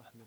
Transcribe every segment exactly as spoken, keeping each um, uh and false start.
أحمد.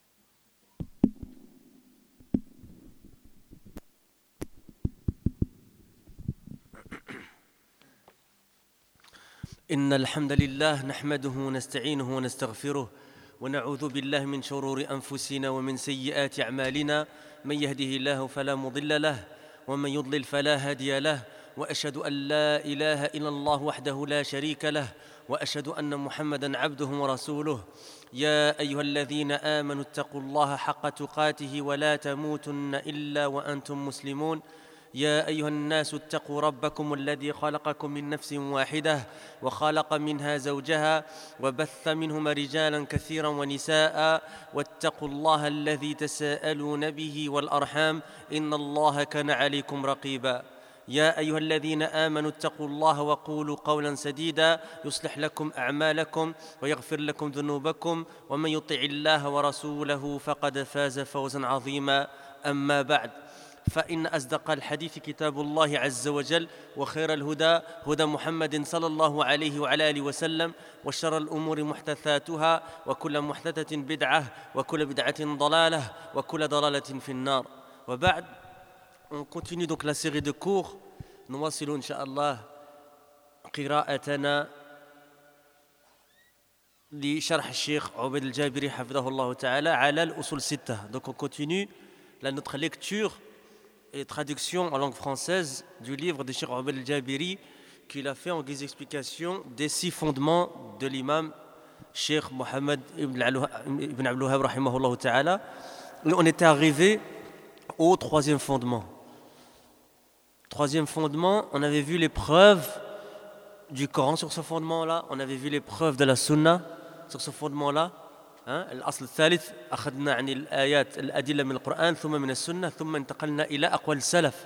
إن الحمد لله نحمده ونستعينه ونستغفره ونعوذ بالله من شرور أنفسنا ومن سيئات أعمالنا، من يهده الله فلا مضل له ومن يضلل فلا هادي له، وأشهد أن لا إله إلا الله وحده لا شريك له، وأشهد أن محمدًا عبده ورسوله. يا أيها الذين آمنوا اتقوا الله حق تقاته ولا تموتن إلا وأنتم مسلمون. يا أيها الناس اتقوا ربكم الذي خلقكم من نفس واحدة وخلق منها زوجها وبث منهما رجالا كثيرا ونساء، واتقوا الله الذي تساءلون به والأرحام إن الله كان عليكم رقيبا. يا أيها الذين آمنوا اتقوا الله وقولوا قولا سديدا يصلح لكم أعمالكم ويغفر لكم ذنوبكم، ومن يطع الله ورسوله فقد فاز فوزا عظيما. أما بعد، فإن أصدق الحديث كتاب الله عز وجل، وخير الهدى هدى محمد صلى الله عليه وعلى آله وسلم، وشر الأمور محدثاتها، وكل محدثة بدعة، وكل بدعة ضلالة، وكل ضلالة في النار. وبعد، on continue donc la série de cours. نواصل إن شاء الله قراءتنا لشرح الشيخ عبيد الجابري حفظه الله تعالى على الأصول الستة. Donc on continue la notre lecture et traduction en langue française du livre de Cheikh Ubayd al-Jabiri qu'il a fait en guise d'explication des six fondements de l'imam Cheikh Mohammed ibn Abdul Wahhab rahimahullah ta'ala. Et on était arrivé au troisième fondement. Troisième fondement, on avait vu les preuves du Coran sur ce fondement-là, on avait vu les preuves de la Sunna sur ce fondement-là. الأصل الثالث أخذنا عن الآيات الأدلة من القرآن ثم من السنة ثم انتقلنا إلى أقوال السلف،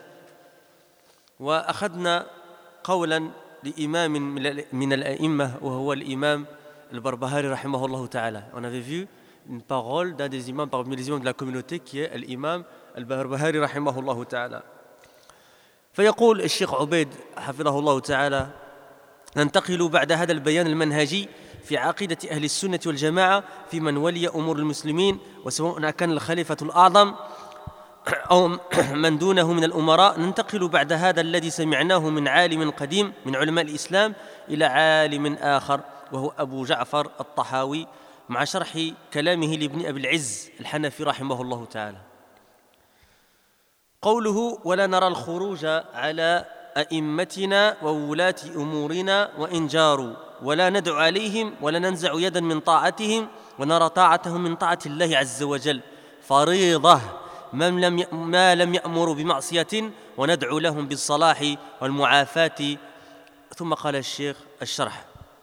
وأخذنا قولا لإمام من الأئمة وهو الإمام البربهاري رحمه الله تعالى. On avait vu une parole d'un des imams parmi les imams de la communauté qui est l'imam البربهاري رحمه الله تعالى. فيقول الشيخ عبيد حفظه الله تعالى: ننتقل بعد هذا البيان المنهجي في عقيدة أهل السنة والجماعة في من ولي أمور المسلمين، وسواء كان الخليفة الأعظم أو من دونه من الأمراء. ننتقل بعد هذا الذي سمعناه من عالم قديم من علماء الإسلام إلى عالم آخر وهو أبو جعفر الطحاوي، مع شرح كلامه لابن أبي العز الحنفي رحمه الله تعالى. قوله: ولا نرى الخروج على أئمتنا وولاة أمورنا وإن جاروا، ولا ندعو عليهم ولا ننزع يدا من طاعتهم، ونرى طاعتهم من طاعة الله عز وجل فريضة من لم ما لم يأمروا بمعصية، وندعو لهم بالصلاح والمعافاة. ثم قال الشيخ الشرح،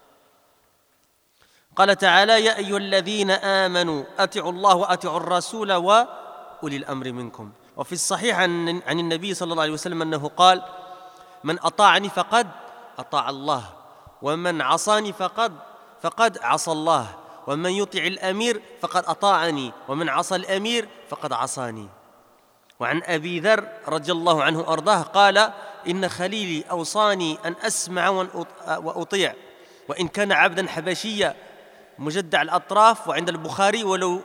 قال تعالى: يا أيها الذين آمنوا أطيعوا الله وأطيعوا الرسول وأولي الأمر منكم. وفي الصحيح عن النبي صلى الله عليه وسلم أنه قال: من أطاعني فقد أطاع الله، ومن عصاني فقد فقد عصى الله، ومن يطع الأمير فقد أطاعني، ومن عصى الأمير فقد عصاني. وعن أبي ذر رضي الله عنه أرضاه قال: إن خليلي أوصاني أن أسمع وأطيع وإن كان عبدا حبشيا مجدع الأطراف. وعند البخاري: ولو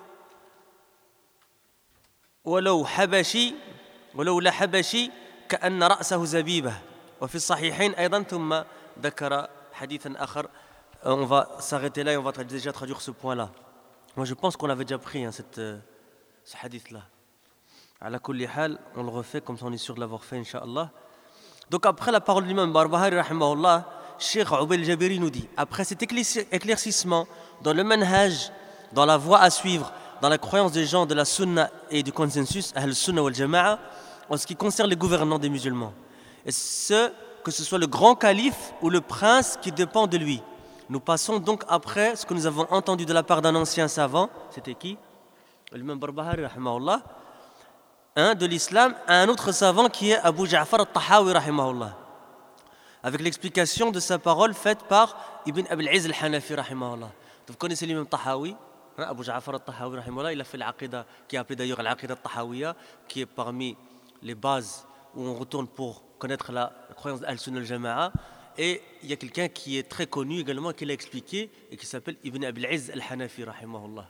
ولو حبشي ولو لا حبشي كأن رأسه زبيبة. وفي الصحيحين أيضا. ثم ذكر حديثا آخر. On va s'arrêter là et on va déjà traduire ce point-là. Moi je pense qu'on avait déjà pris hein, cette, euh, ce hadith-là. Ala kulli hal, on le refait comme ça on est sûr de l'avoir fait, Inch'Allah. Donc après la parole de l'imam Barbahari rahimahullah, Cheikh Ubayd al-Jabiri nous dit, après cet éclaircissement dans le manhaj, dans la voie à suivre, dans la croyance des gens de la sunna et du consensus Ahl Sunna wal Jama'a, en ce qui concerne les gouvernants des musulmans, et ce, que ce soit le grand calife ou le prince qui dépend de lui. Nous passons donc après ce que nous avons entendu de la part d'un ancien savant, c'était qui? L'imam Barbahari rahimahullah, un de l'islam, à un autre savant qui est Abu Ja'far al-Tahawi rahimahullah, avec l'explication de sa parole faite par Ibn Abil Izz al-Hanafi rahimahullah. Vous connaissez l'imam Tahawi, hein, Abu Ja'far al-Tahawi rahimahullah, il a fait l'aqida, qui est appelé d'ailleurs l'aqida al-Tahawiyya, qui est parmi les bases où on retourne pour connaître la croyance d'Al-Sunnah al-Jama'a. Et il y a quelqu'un qui est très connu également, qui l'a expliqué, et qui s'appelle Ibn Abil Izz al-Hanafi rahimahullah.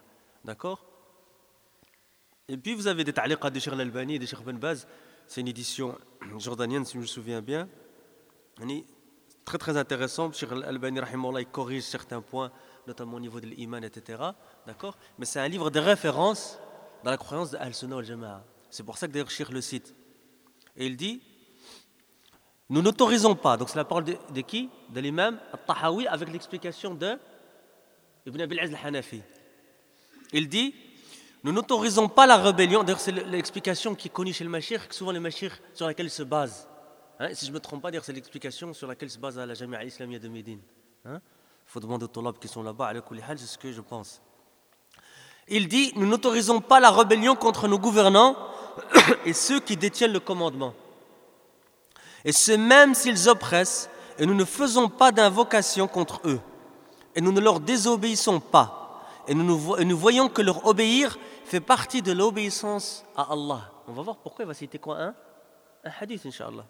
D'accord? Et puis vous avez des ta'liqat de Cheikh Al-Albani et de Cheikh Ben Baz. C'est une édition jordanienne, si je me souviens bien. Très très intéressant. Cheikh Al-Albani, rahimahullah, il corrige certains points, notamment au niveau de l'iman, et cetera. D'accord? Mais c'est un livre de référence dans la croyance de Al-Sunnah wal-Jama'a. C'est pour ça que d'ailleurs Cheikh le cite. Et il dit, nous n'autorisons pas, donc c'est la parole de, de qui? De l'imam Al-Tahawi avec l'explication de Ibn Abil Izz al-Hanafi. Il dit, nous n'autorisons pas la rébellion, d'ailleurs c'est l'explication qui est connue chez le Mashir, souvent les Mashir sur laquelle se basent. Hein, si je ne me trompe pas, d'ailleurs c'est l'explication sur laquelle se base la Jamia Islamia de Médine. Il hein? faut demander aux Tolab qui sont là-bas, c'est ce que je pense. Il dit, nous n'autorisons pas la rébellion contre nos gouvernants et ceux qui détiennent le commandement. Et c'est même s'ils oppressent, et nous ne faisons pas d'invocation contre eux, et nous ne leur désobéissons pas, et nous, nous, et nous voyons que leur obéir fait partie de l'obéissance à Allah. On va voir pourquoi il va citer quoi, hein? Un hadith, Inch'Allah.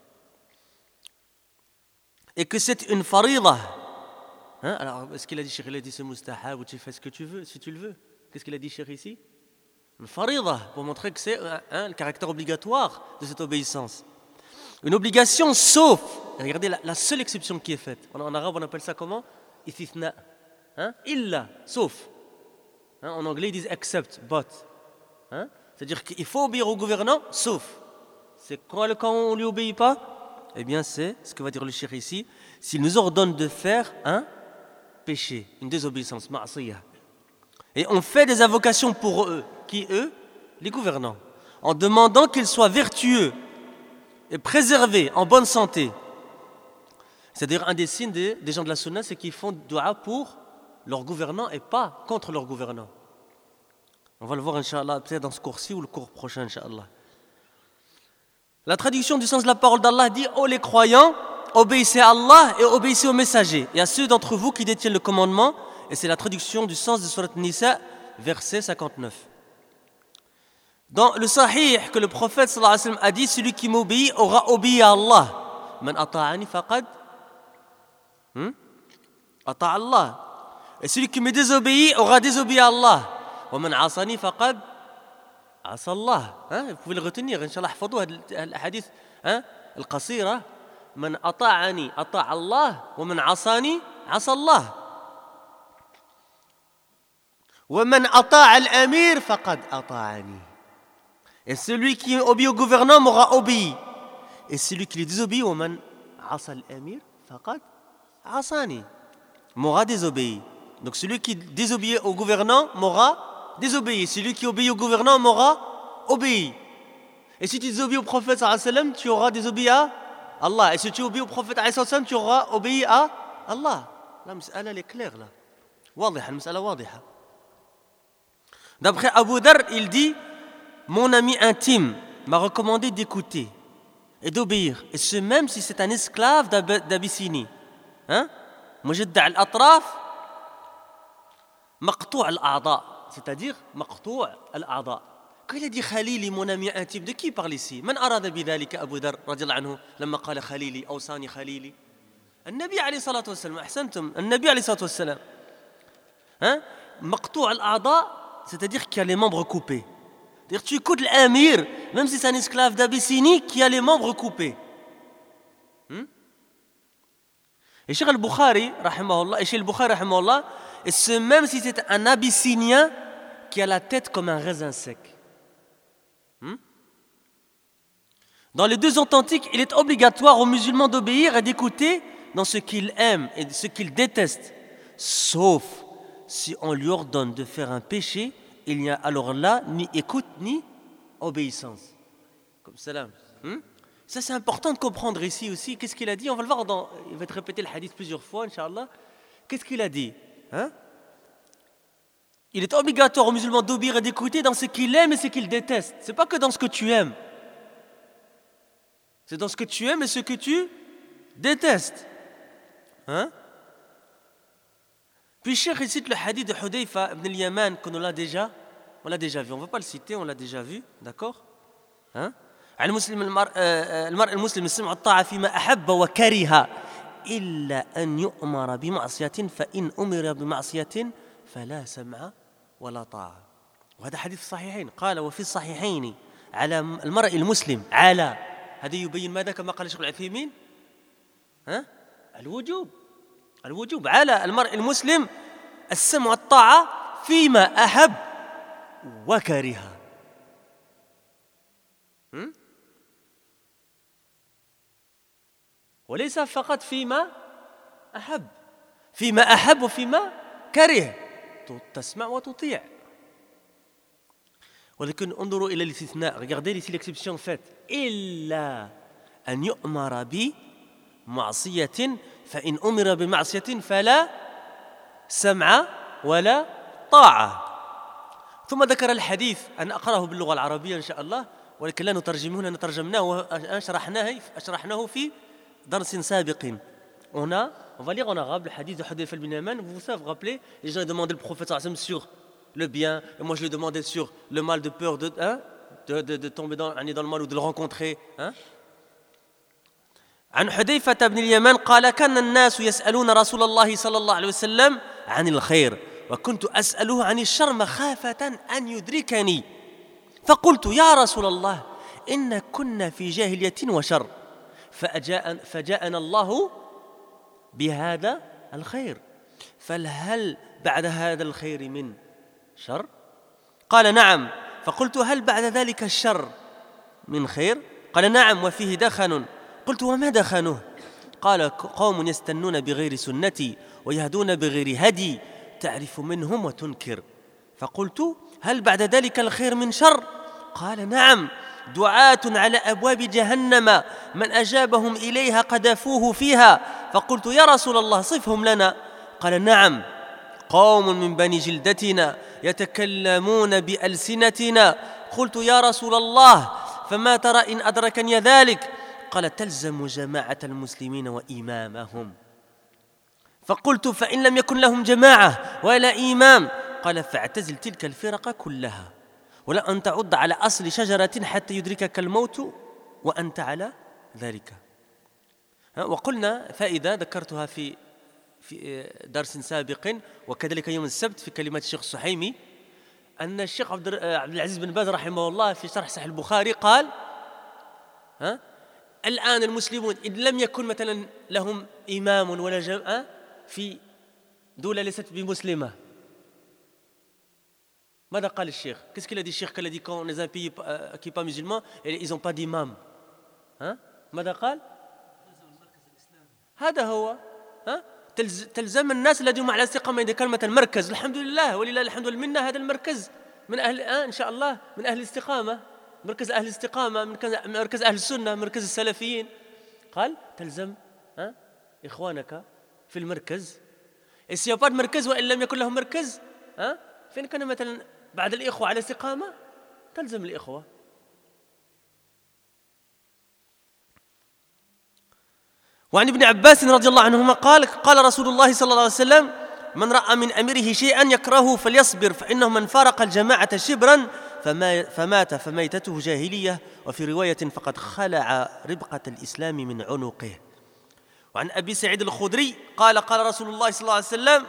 Et que c'est une farida. Hein? Alors, est-ce qu'il a dit, Cheikh, il a dit c'est mustahab, ou tu fais ce que tu veux, si tu le veux? Qu'est-ce qu'il a dit, Cheikh, ici? Une farida, pour montrer que c'est hein, le caractère obligatoire de cette obéissance. Une obligation sauf, regardez la, la seule exception qui est faite. En, en arabe, on appelle ça comment? Ithithna. Hein? Illa, sauf. Hein? En anglais, ils disent except, but. Hein? C'est-à-dire qu'il faut obéir au gouvernant, sauf. C'est quand, quand on ne lui obéit pas? Eh bien, c'est ce que va dire le cheikh ici. S'il nous ordonne de faire un péché, une désobéissance, ma'asiyah. Et on fait des invocations pour eux. Qui eux? Les gouvernants. En demandant qu'ils soient vertueux et préservés, en bonne santé. C'est-à-dire un des signes des, des gens de la sunna, c'est qu'ils font dua pour leurs gouvernants et pas contre leurs gouvernants. On va le voir, Inch'Allah, peut-être dans ce cours-ci ou le cours prochain, Inch'Allah. La traduction du sens de la parole d'Allah dit « Ô les croyants, obéissez à Allah et obéissez aux messagers et à ceux d'entre vous qui détiennent le commandement. » Et c'est la traduction du sens de Surat Nisa, verset cinquante-neuf. Dans le Sahih que le prophète sallallahu alayhi wa sallam a dit, celui qui m'obéit aura obéi à Allah. Man ata'ani faqad hmm? ata' Allah. Et celui qui me désobéit aura désobéi à Allah. Wa man asani faqad asa Allah. Hein? Vous pouvez le retenir, Inch'Allah, hafadou le hadith al-qasira. Man ata'ani ata' Allah wa man asani asa Allah. Wa man ata' al-amir faqad ata'ani. Et celui qui obéit au gouvernant m'aura obéi. Et celui qui les désobéit, وَمَنْ عَصَى الْأَمِيرَ فَقَدْ عَصَانِي, m'aura désobéi. Donc celui qui désobéit au gouvernant m'aura désobéi. Celui qui obéit au gouvernant m'aura obéi. Et si tu désobéis au prophète sallallahu alayhi wa sallam, tu auras désobéi à Allah. Et si tu obéis au prophète sallallahu alayhi wa sallam, tu auras obéi à Allah. La mas'ala elle est claire là. واضحة, المسألة واضحة. D'après Abu Dharr, il dit: mon ami intime m'a recommandé d'écouter et d'obéir, et ce même si c'est un esclave d'Abyssinie. Hein? Mujadda' al-atraf, maqtou' al-a'da, c'est-à-dire maqtou' al-a'da. Quand il a dit Khalili, mon ami intime, de qui il parle ici? Man arada bidhalika Abu Dharr radiyallahu anhu lamma qala Khalili awsani Khalili? An-Nabi alayhi salatu wassalam, ahsantum, An-Nabi alayhi salatu wassalam. Hein? Maqtou' al-a'da, c'est-à-dire qu'il y a les membres coupés. C'est-à-dire tu écoutes l'amir, même si c'est un esclave d'Abyssinie qui a les membres coupés. Hmm? Et Cheikh al-Bukhari, rahimahullah, et Cheikh al-Bukhari, rahimahullah, et c'est même si c'est un Abyssinien qui a la tête comme un raisin sec. Hmm? Dans les deux authentiques, il est obligatoire aux musulmans d'obéir et d'écouter dans ce qu'ils aiment et ce qu'ils détestent, sauf si on lui ordonne de faire un péché. Il n'y a alors là ni écoute ni obéissance. Comme salam. Hmm? Ça c'est important de comprendre ici aussi. Qu'est-ce qu'il a dit? On va le voir dans. Il va te répéter le hadith plusieurs fois, Inch'Allah. Qu'est-ce qu'il a dit? Hein? Il est obligatoire aux musulmans d'obéir et d'écouter dans ce qu'il aime et ce qu'il déteste. C'est pas que dans ce que tu aimes. C'est dans ce que tu aimes et ce que tu détestes. Hein? Puis Cheikh cite le hadith de Hudayfa ibn al-Yaman qu'on l'a déjà, on l'a déjà vu. On ne va pas le citer, on l'a déjà vu, d'accord? Hein? المسلم المرء المسلم يسمع الطاعة فيما أحب وكره إلا أن يؤمر بمعصية فإن أمر بمعصية فلا سمع ولا طاعة. وهذا حديث في الصحيحين. قال وفي الصحيحين على المرء المسلم على، هذا يبين ماذا كما قال الشيخ العثيمين؟ ها؟ الوجوب، الوجوب على المرء المسلم السمع والطاعة فيما أحب وكره. وليس فقط فيما أحب، فيما أحب وفيما كره تسمع وتطيع. ولكن انظروا إلى الاستثناء، regardez ici l'exception faite، إلا أن يؤمر بمعصية، فإن أمر بمعصية فلا سمع ولا طاعة. ثم ذكر الحديث، أنا أقرأه باللغة العربية إن شاء الله، ولكن لا نترجمه لأن ترجمناه وأشرحناه أشرحناه في درس سابق. On a, on va lire en arabe le hadith de Hudayfa ibn Yaman. Vous vous rappelez, les gens demandaient le prophète sallallahu alayhi wa sallam sur le bien, et moi je lui demandais sur le mal, de peur de, hein, de, de, de tomber dans, dans le mal ou de le rencontrer. Hein. عن حذيفة بن اليمان قال كان الناس يسألون رسول الله صلى الله عليه وسلم عن الخير وكنت أسأله عن الشر مخافة أن يدركني فقلت يا رسول الله إن كنا في جاهلية وشر فجاء فجاءنا الله بهذا الخير فهل بعد هذا الخير من شر؟ قال نعم. فقلت هل بعد ذلك الشر من خير؟ قال نعم وفيه دخن. قلت وما دخنه؟ قال قوم يستنون بغير سنتي ويهدون بغير هدي تعرف منهم وتنكر. فقلت هل بعد ذلك الخير من شر؟ قال نعم دعاة على أبواب جهنم من أجابهم إليها قذفوه فيها. فقلت يا رسول الله صفهم لنا. قال نعم قوم من بني جلدتنا يتكلمون بألسنتنا. قلت يا رسول الله فما ترى إن أدركني ذلك؟ قال تلزم جماعة المسلمين وإمامهم. فقلت فإن لم يكن لهم جماعة ولا إمام؟ قال فاعتزل تلك الفرق كلها ولا أن تعض على أصل شجرة حتى يدركك الموت وأنت على ذلك. وقلنا فائدة ذكرتها في في درس سابق وكذلك يوم السبت في كلمات الشيخ السحيمي أن الشيخ عبد العزيز بن باز رحمه الله في شرح صحيح البخاري قال ها الآن المسلمون إن لم يكن مثلا لهم إمام ولا جماعة في دولة ليست بمسلمة ماذا قال الشيخ؟ Qu'est-ce qu'il a dit الشيخ qu'il a dit quand les un pays qui n'est pas musulman et ils n'ont pas d'imam ها ماذا قال؟ هذا هو ها تلزم الناس الذين على استقامة إذا كان مثلا مركز الحمد لله ولله الحمد والمنة هذا المركز من أهل آه إن شاء الله من أهل الاستقامة مركز أهل الاستقامة مركز أهل السنة مركز السلفيين. قال تلزم ها إخوانك في المركز السيابات مركز وإن لم يكن لهم مركز ها فإن كان مثلا بعد الإخوة على استقامة تلزم الإخوة. وعن ابن عباس رضي الله عنهما قال قال رسول الله صلى الله عليه وسلم من رأى من أمره شيئا يكرهه فليصبر فإنه من فارق الجماعة شبرا فما فمات فميتته جاهلية وفي رواية فقد خلع ربقة الإسلام من عنقه. وعن أبي سعيد الخدري قال قال رسول الله صلى الله عليه وسلم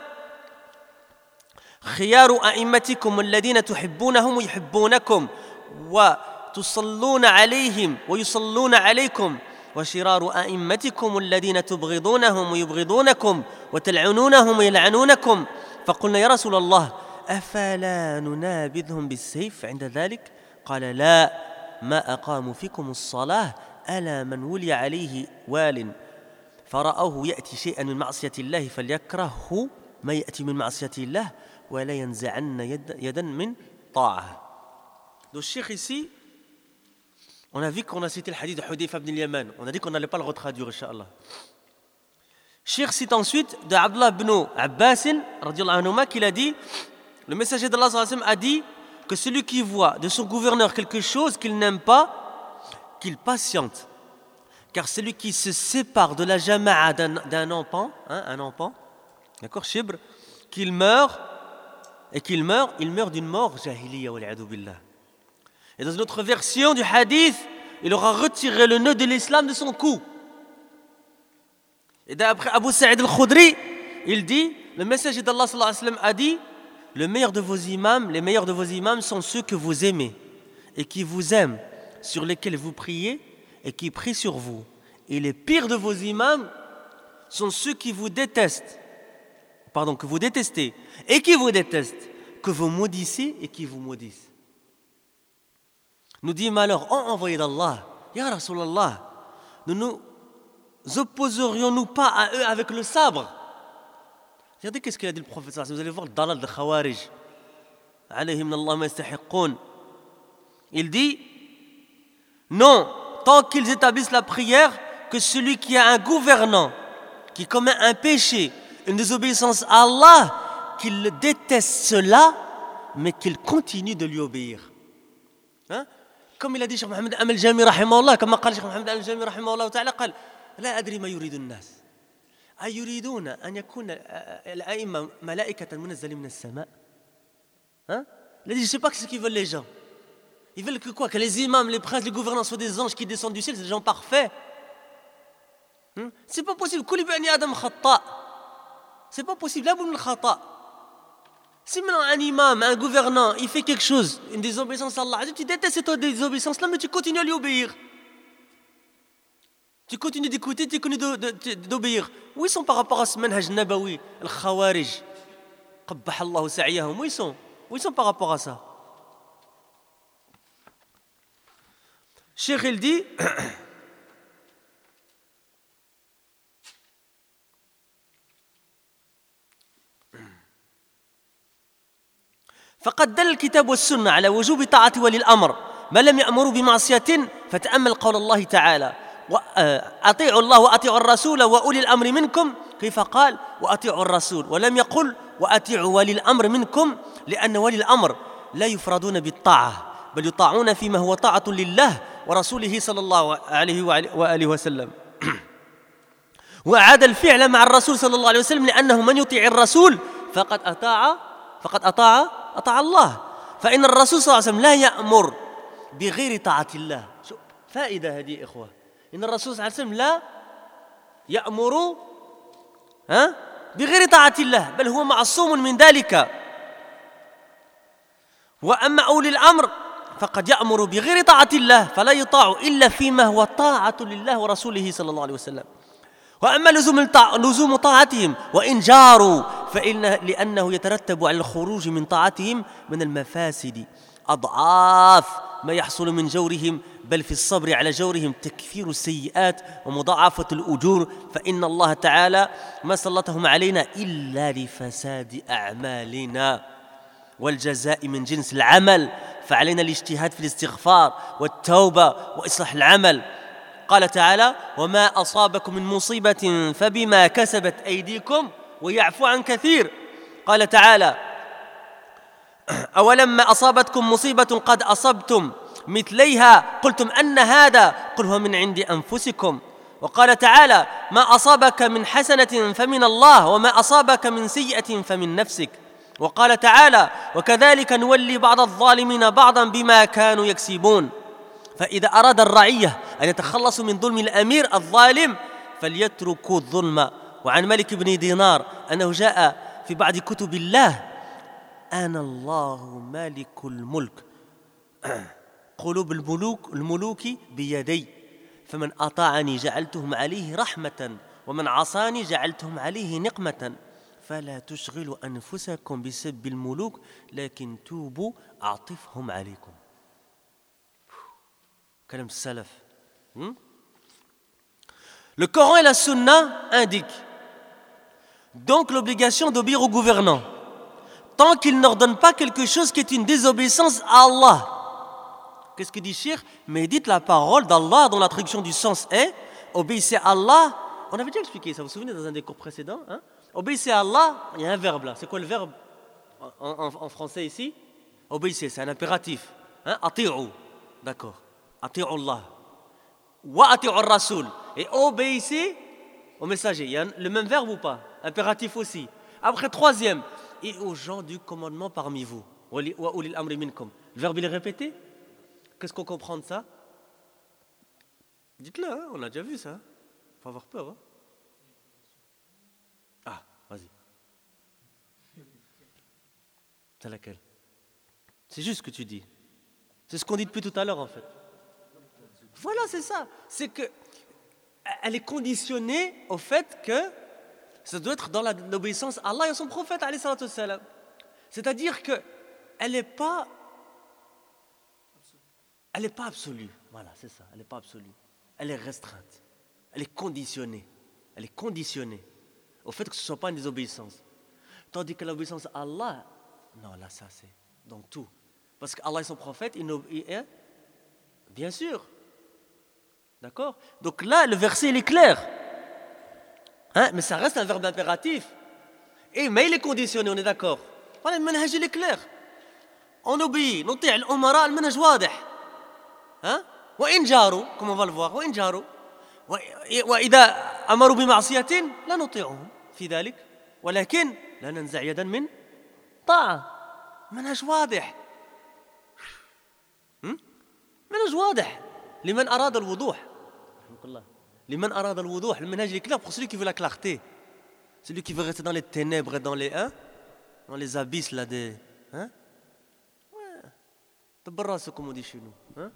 خيار أئمتكم الذين تحبونهم ويحبونكم وتصلون عليهم ويصلون عليكم وشرار أئمتكم الذين تبغضونهم ويبغضونكم وتلعنونهم ويلعنونكم. فقلنا يا رسول الله أفلا ننابذهم بالسيف عند ذلك؟ قال لا ما أقاموا فيكم الصلاة ألا من ولي عليه وال فرأوه يأتي شيئا من معصية الله فليكرهه ما يأتي من معصية الله ولا ينزعن يد يدا من طاعة. Donc Cheikh ici on a vu qu'on a cité le hadith de Hudayfa ibn al-Yaman. On a dit qu'on n'allait pas le retraduire, Inch'Allah. Cheikh cite ensuite de Abdullah ibn Abbas, radiyallahu anhuma, qu'il a dit, le messager d'Allah sallallahu alayhi wa sallam a dit que celui qui voit de son gouverneur quelque chose qu'il n'aime pas, qu'il patiente. Car celui qui se sépare de la jama'a d'un, d'un enfant, hein, un enfant, d'accord, shibr, qu'il meurt, et qu'il meurt, il meurt d'une mort jahiliya wal-'iyadhu billah. Et dans une autre version du hadith, il aura retiré le nœud de l'islam de son cou. Et d'après Abu Sa'id al-Khudri, il dit, le messager d'Allah sallallahu alayhi wa sallam a dit le meilleur de vos imams, les meilleurs de vos imams sont ceux que vous aimez et qui vous aiment, sur lesquels vous priez et qui prient sur vous. Et les pires de vos imams sont ceux qui vous détestent, pardon, que vous détestez et qui vous détestent, que vous maudissez et qui vous maudissent. Nous disons alors, oh envoyé d'Allah, Ya Rasulallah, ne nous opposerions-nous pas à eux avec le sabre? Regardez qu'est-ce qu'il a dit le prophète. Vous allez voir le dalal de Khawarij. Alayhim Allah ma yastahiqoun. Il dit, non, tant qu'ils établissent la prière, que celui qui a un gouvernant, qui commet un péché, une désobéissance à Allah, qu'il déteste cela, mais qu'il continue de lui obéir. Hein? Comme il a dit Cheikh Mohamed Al-Jami rahimahullah, comme a dit Cheikh Mohamed Al-Jami rahimahullah ta'ala, قال لا أدري ما يريد الناس أيريدون أن يكون الأئمة ملائكة منزلين من السماء. Hein? Il a dit, je ne sais pas ce qu'ils veulent les gens. Ils veulent que quoi? Que les imams, les princes, les gouvernants soient des anges qui descendent du ciel, c'est des gens parfaits. Hmm? C'est pas possible. كل بني آدم خطاء. C'est pas possible. لا بد من الخطأ. Si maintenant un imam, un gouvernant, il fait quelque chose, une désobéissance à Allah, tu détestes cette désobéissance-là, mais tu continues à lui obéir. Tu continues d'écouter, tu continues d'obéir. Où ils sont par rapport à ce manhaj nabawi, le khawarij? قبح الله سعيهم. Où ils sont? Où ils sont par rapport à ça? Cheikh il dit فقد دل الكتاب والسنة على وجوب طاعة ولي الأمر ما لم يأمروا بمعصية فتأمل قول الله تعالى أطيعوا الله وأطيعوا الرسول وأولي الأمر منكم كيف قال وأطيعوا الرسول ولم يقل وأطيعوا ولي الأمر منكم لأن ولي الأمر لا يفردون بالطاعة بل يطاعون فيما هو طاعة لله ورسوله صلى الله عليه وآله وسلم وأعاد الفعل مع الرسول صلى الله عليه وسلم لأنه من يطيع الرسول فقد أطاع فقد أطاع أطاع الله فإن الرسول صلى الله عليه وسلم لا يأمر بغير طاعة الله. فائدة هذه إخوة. إن الرسول صلى الله عليه وسلم لا يأمر ها بغير طاعة الله بل هو معصوم من ذلك. وأما أولي الأمر فقد يأمر بغير طاعة الله فلا يطاع إلا فيما هو طاعة لله ورسوله صلى الله عليه وسلم. وأما لزوم لزوم طاعتهم وإن جاروا فإن لأنه يترتب على الخروج من طاعتهم من المفاسد أضعاف ما يحصل من جورهم بل في الصبر على جورهم تكفير السيئات ومضاعفة الأجور فإن الله تعالى ما سلطهم علينا إلا لفساد أعمالنا والجزاء من جنس العمل فعلينا الاجتهاد في الاستغفار والتوبة وإصلاح العمل. قال تعالى وما أصابكم من مصيبة فبما كسبت أيديكم ويعفو عن كثير. قال تعالى أولما أصابتكم مصيبة قد أصبتم مثليها قلتم أن هذا قل هو من عند أنفسكم. وقال تعالى ما أصابك من حسنة فمن الله وما أصابك من سيئة فمن نفسك. وقال تعالى وكذلك نولي بعض الظالمين بعضا بما كانوا يكسبون. فإذا أراد الرعية أن يتخلصوا من ظلم الأمير الظالم فليتركوا الظلم. وعن مالك بن دينار أنه جاء في بعض كتب الله أنا الله مالك الملك قلوب الملوك الملوك بيدي فمن أطاعني جعلتهم عليه رحمة ومن عصاني جعلتهم عليه نقمة فلا تشغلوا أنفسكم بسب الملوك لكن توبوا أعطفهم عليكم. كلام السلف. Le Coran et la Sunna indiquent donc l'obligation d'obéir au gouvernant tant qu'il n'ordonne pas quelque chose qui est une désobéissance à Allah. Qu'est-ce que dit Cheikh? Médite la parole d'Allah dont la traduction du sens est obéissez à Allah. On avait déjà expliqué ça, vous vous souvenez dans un des cours précédents hein? Obéissez à Allah, il y a un verbe là. C'est quoi le verbe en, en, en français ici? Obéissez, c'est un impératif. Hein? Ati'u, d'accord. Ati'u Allah. Wa ati'u Rasoul. Et obéissez au messager. Il y a le même verbe ou pas? Impératif aussi. Après, troisième. Et aux gens du commandement parmi vous. Wa ulil amri minkum. Le verbe il est répété? Qu'est-ce qu'on comprend de ça? Dites-le, hein? On a déjà vu ça. Il faut avoir peur. Hein? Ah, vas-y. C'est laquelle? C'est juste ce que tu dis. C'est ce qu'on dit depuis tout à l'heure en fait. Voilà, c'est ça. C'est que elle est conditionnée au fait que ça doit être dans la, l'obéissance à Allah et à son prophète, alayhi salatu wassalam. C'est-à-dire que elle n'est pas, elle n'est pas absolue. Voilà, c'est ça. Elle n'est pas absolue. Elle est restreinte. Elle est conditionnée. Elle est conditionnée au fait que ce ne soit pas une désobéissance. Tandis que l'obéissance à Allah, non, là, ça c'est dans tout. Parce qu'Allah et son prophète, ils n'obéissent, hein? Bien sûr. D'accord? Donc là, le verset, il est clair. Hein? Mais ça reste un verbe impératif. Et, mais il est conditionné, on est d'accord. Voilà, le manhaj, il est clair. On obéit. نطيع الأمراء المنهج واضح. Hein? وإن جاروا, comme on va le voir, وإن جاروا. وإذا أمروا بمعصية لا نطيعهم في ذلك. ولكن لا ننزع يدا من طاعة. منهج واضح. منهج واضح. لمن أراد الوضوح. لمن أراد الوضوح. Le manhaj est clair pour celui qui veut la clarté. Celui qui veut rester dans les ténèbres, dans les, hein? Dans les abysses là des, hein? Ouais. Tabarras comme on dit chez nous, hein?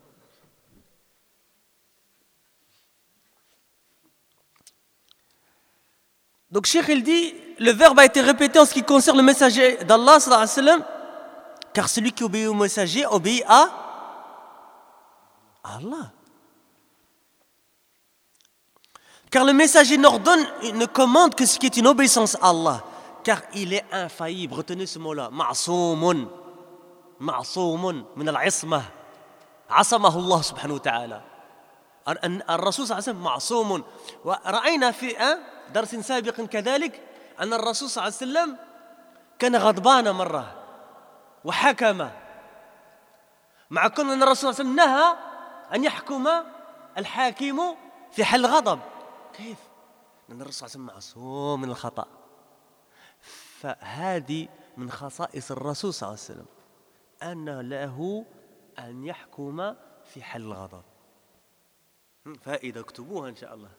Donc Cheikh il dit, le verbe a été répété en ce qui concerne le messager d'Allah sallallahu alayhi wa sallam, car celui qui obéit au messager obéit à Allah. Car le messager n'ordonne, ne commande que ce qui est une obéissance à Allah, car il est infaillible. Retenez ce mot-là. Ma'soumun. Ma'soumun min al-ismah. عصمه الله سبحانه وتعالى. الرسول صلى الله عليه وسلم معصوم. ورأينا في درس سابق كذلك أن الرسول صلى الله عليه وسلم كان غضبان مرة وحكم. مع كون أن الرسول صلى الله عليه وسلم نهى أن يحكم الحاكم في حل غضب. كيف؟ لأن الرسول صلى الله عليه وسلم معصوم من الخطأ. فهذه من خصائص الرسول صلى الله عليه وسلم أن له أن يحكم في حل الغضب. فائدة اكتبوها إن شاء الله.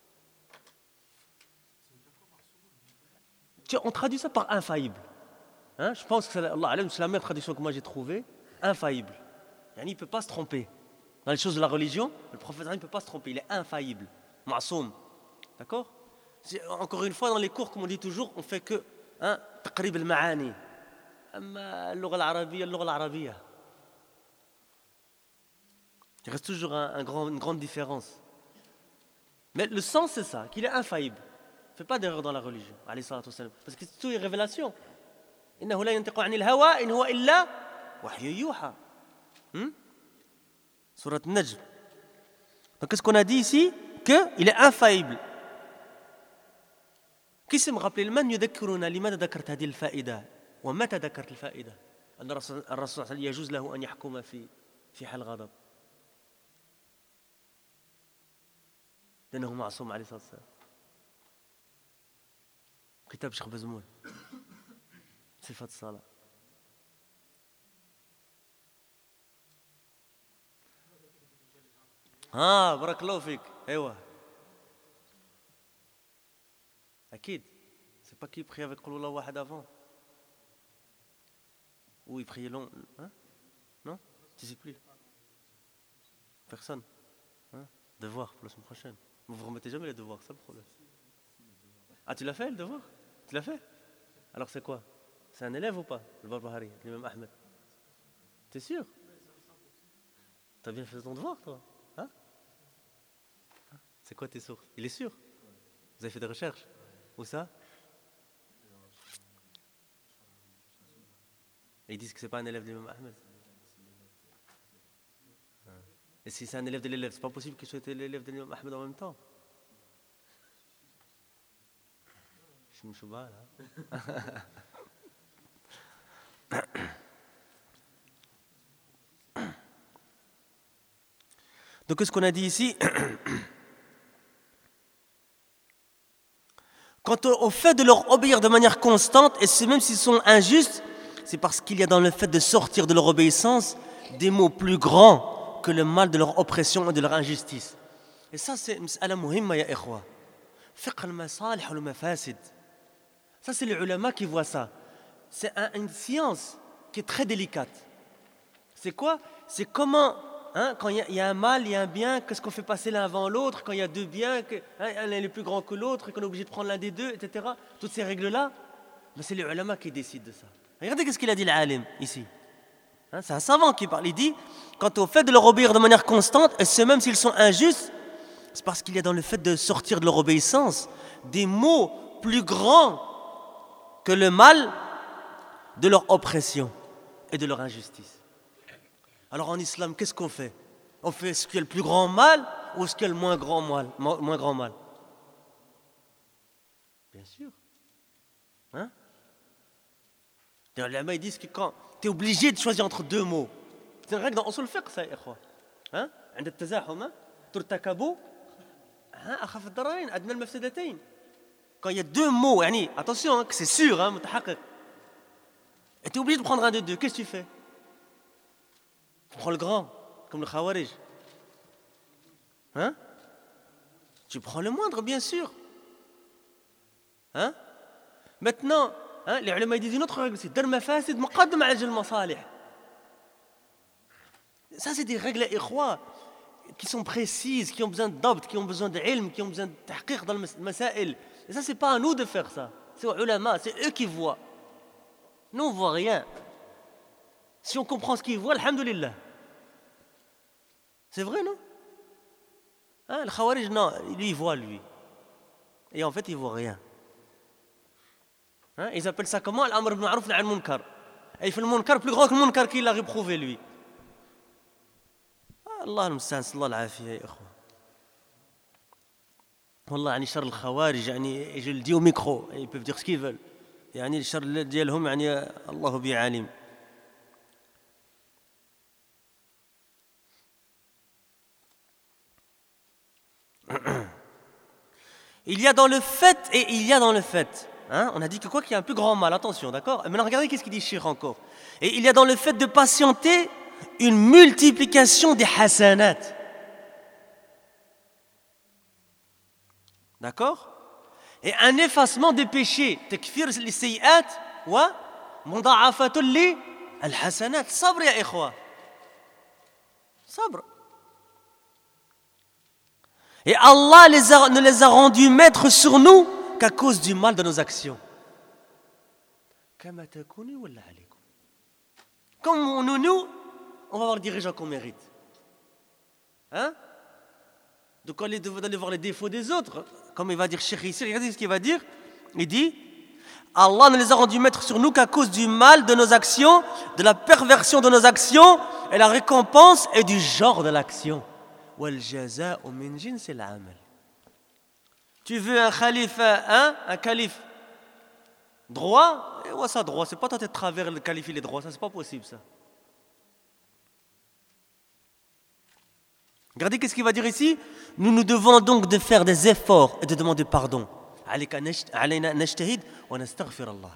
On traduit ça par infaillible. Hein? Je pense que c'est, Allah, c'est la meilleure traduction que moi j'ai trouvée. Infaillible. Il ne peut pas se tromper. Dans les choses de la religion, le prophète ne peut pas se tromper. Il est infaillible. Ma'soum. D'accord? Encore une fois, dans les cours, comme on dit toujours, on ne fait que تقريب المعاني. أما اللغة العربية اللغة العربية. Il reste toujours un, un grand, une grande différence. Mais le sens, c'est ça, qu'il est infaillible. Ne fais pas d'erreur dans la religion, alayhi salatu wassalam. Parce que tout est révélation. إنه لا ينطق عن الهوى إن هو إلا وحي يوحى. Surat Najm. Donc qu'est-ce qu'on a dit ici? Qu'il est infaillible. Qui sait me rappeler من يذكرنا لماذا ذكرت هذه الفائدة ومتى ذكرت الفائدة؟ أن الرسول صلى الله عليه وسلم يجوز له أن يحكم في في حال غضب. لأنه معصوم عليه الصلاة والسلام. كتاب شيخ بزمول صفة الصلاة. ها بارك الله فيك. ايوه اكيد. C'est pas qui prie avec قل الله واحد avant. Ou il priait long, hein? Non? Tu sais plus. Personne. Hein? Devoir pour la semaine prochaine. Vous vous remettez jamais les devoirs, c'est ça le problème. Ah, tu l'as fait le devoir? Tu l'as fait? Alors c'est quoi? C'est un élève ou pas? Le Barbahari, l'imam Ahmed. T'es sûr? T'as bien fait ton devoir, toi? Hein? C'est quoi tes sources? Il est sûr? Vous avez fait des recherches? Où ça? Et ils disent que c'est pas un élève de l'imam Ahmed. Et si c'est un élève de l'élève, c'est pas possible que ce soit l'élève de l'imam Ahmed en même temps. Je suis mchouba là. Donc qu'est-ce qu'on a dit ici? Quant au fait de leur obéir de manière constante, et c'est même s'ils sont injustes, c'est parce qu'il y a dans le fait de sortir de leur obéissance des maux plus grands que le mal de leur oppression et de leur injustice. Et ça, c'est مسألة مهمة يا إخوة. فقه المصالح والمفاسد. Ça, c'est les ulama qui voient ça. C'est un, une science qui est très délicate. C'est quoi? C'est comment, hein, quand il y, y a un mal, il y a un bien, qu'est-ce qu'on fait passer l'un avant l'autre, quand il y a deux biens, que, hein, un est plus grand que l'autre, et qu'on est obligé de prendre l'un des deux, et cetera. Toutes ces règles-là, ben c'est les ulama qui décident de ça. Regardez ce qu'il a dit l'alim ici. Hein, c'est un savant qui parle. Il dit, quant au fait de leur obéir de manière constante, et ce même s'ils sont injustes, c'est parce qu'il y a dans le fait de sortir de leur obéissance des maux plus grands que le mal de leur oppression et de leur injustice. Alors en islam, qu'est-ce qu'on fait? On fait ce qui est le plus grand mal ou ce qui est le moins grand mal, moins grand mal? Bien sûr. Hein? Les ulama, ils disent que quand tu es obligé de choisir entre deux mots, c'est une règle dans usul fiqh, ça, ikhwa. Hein? عند التزاحم ترتكب أخف الضررين أدنى المفسدتين. Quand il y a deux mots, yani, attention, hein, que c'est sûr, hein, mutahaqiq. Et tu es obligé de prendre un de deux, qu'est-ce que tu fais? Tu prends le grand, comme le khawarij. Hein? Tu prends le moindre, bien sûr. Hein? Maintenant, hein, les ulama disent une autre règle, c'est dar mafasid muqaddam ala al masalih. Ça, c'est des règles ikhwa qui sont précises, qui ont besoin d'abt, qui ont besoin d'ilm, qui ont besoin de tahqiq dans le masail. Et ça, c'est pas à nous de faire ça. C'est aux ulama, c'est eux qui voient. Nous, on ne voit rien. Si on comprend ce qu'ils voient, alhamdulillah. C'est vrai, non? Hein, le khawarij, non, lui, il voit, lui. Et en fait, il ne voit rien. Hein, ils appellent ça comment? Al-amr bil ma'ruf nahy anil munkar. Et il fait le munkar plus grand que le munkar qu'il a réprouvé, lui. Allah al-musta'an, sallallahu al-afiyya, ya ikhwan. Wallah, yani shar al-khawarij, yani, je le dis au micro, ils peuvent dire ce qu'ils veulent. يعني الشر ديالهم يعني الله به عالم. Il y a dans le fait et il y a dans le fait. Hein, on a dit que quoi qu'il y a un plus grand mal, attention, d'accord? Maintenant regardez qu'est-ce qu'il dit Cheikh encore. Et il y a dans le fait de patienter une multiplication des hasanat. D'accord? Et un effacement des péchés. Takfir les sayyat wa mudha'afatul li al-hasanat. Sabr ya ikhwa. Sabr. Et Allah les a, ne les a rendus maîtres sur nous qu'à cause du mal de nos actions. Kama takuni wala alaykum. Comme nous, nous, on va voir le dirigeant qu'on mérite. Hein? Donc quand vous allez voir les défauts des autres, comme il va dire Cheikh ici, regardez ce qu'il va dire. Il dit, Allah ne les a rendus maîtres sur nous qu'à cause du mal de nos actions, de la perversion de nos actions, et la récompense est du genre de l'action. Wal jaza'u min jinsil amal. Tu veux un calife, hein, un calife droit, et ouais, ça droit, c'est pas tenté de travers le calife il est droit, ça c'est pas possible ça. Regardez qu'est-ce qu'il va dire ici. Nous nous devons donc de faire des efforts et de demander pardon. علينا نجتهد ونستغفر الله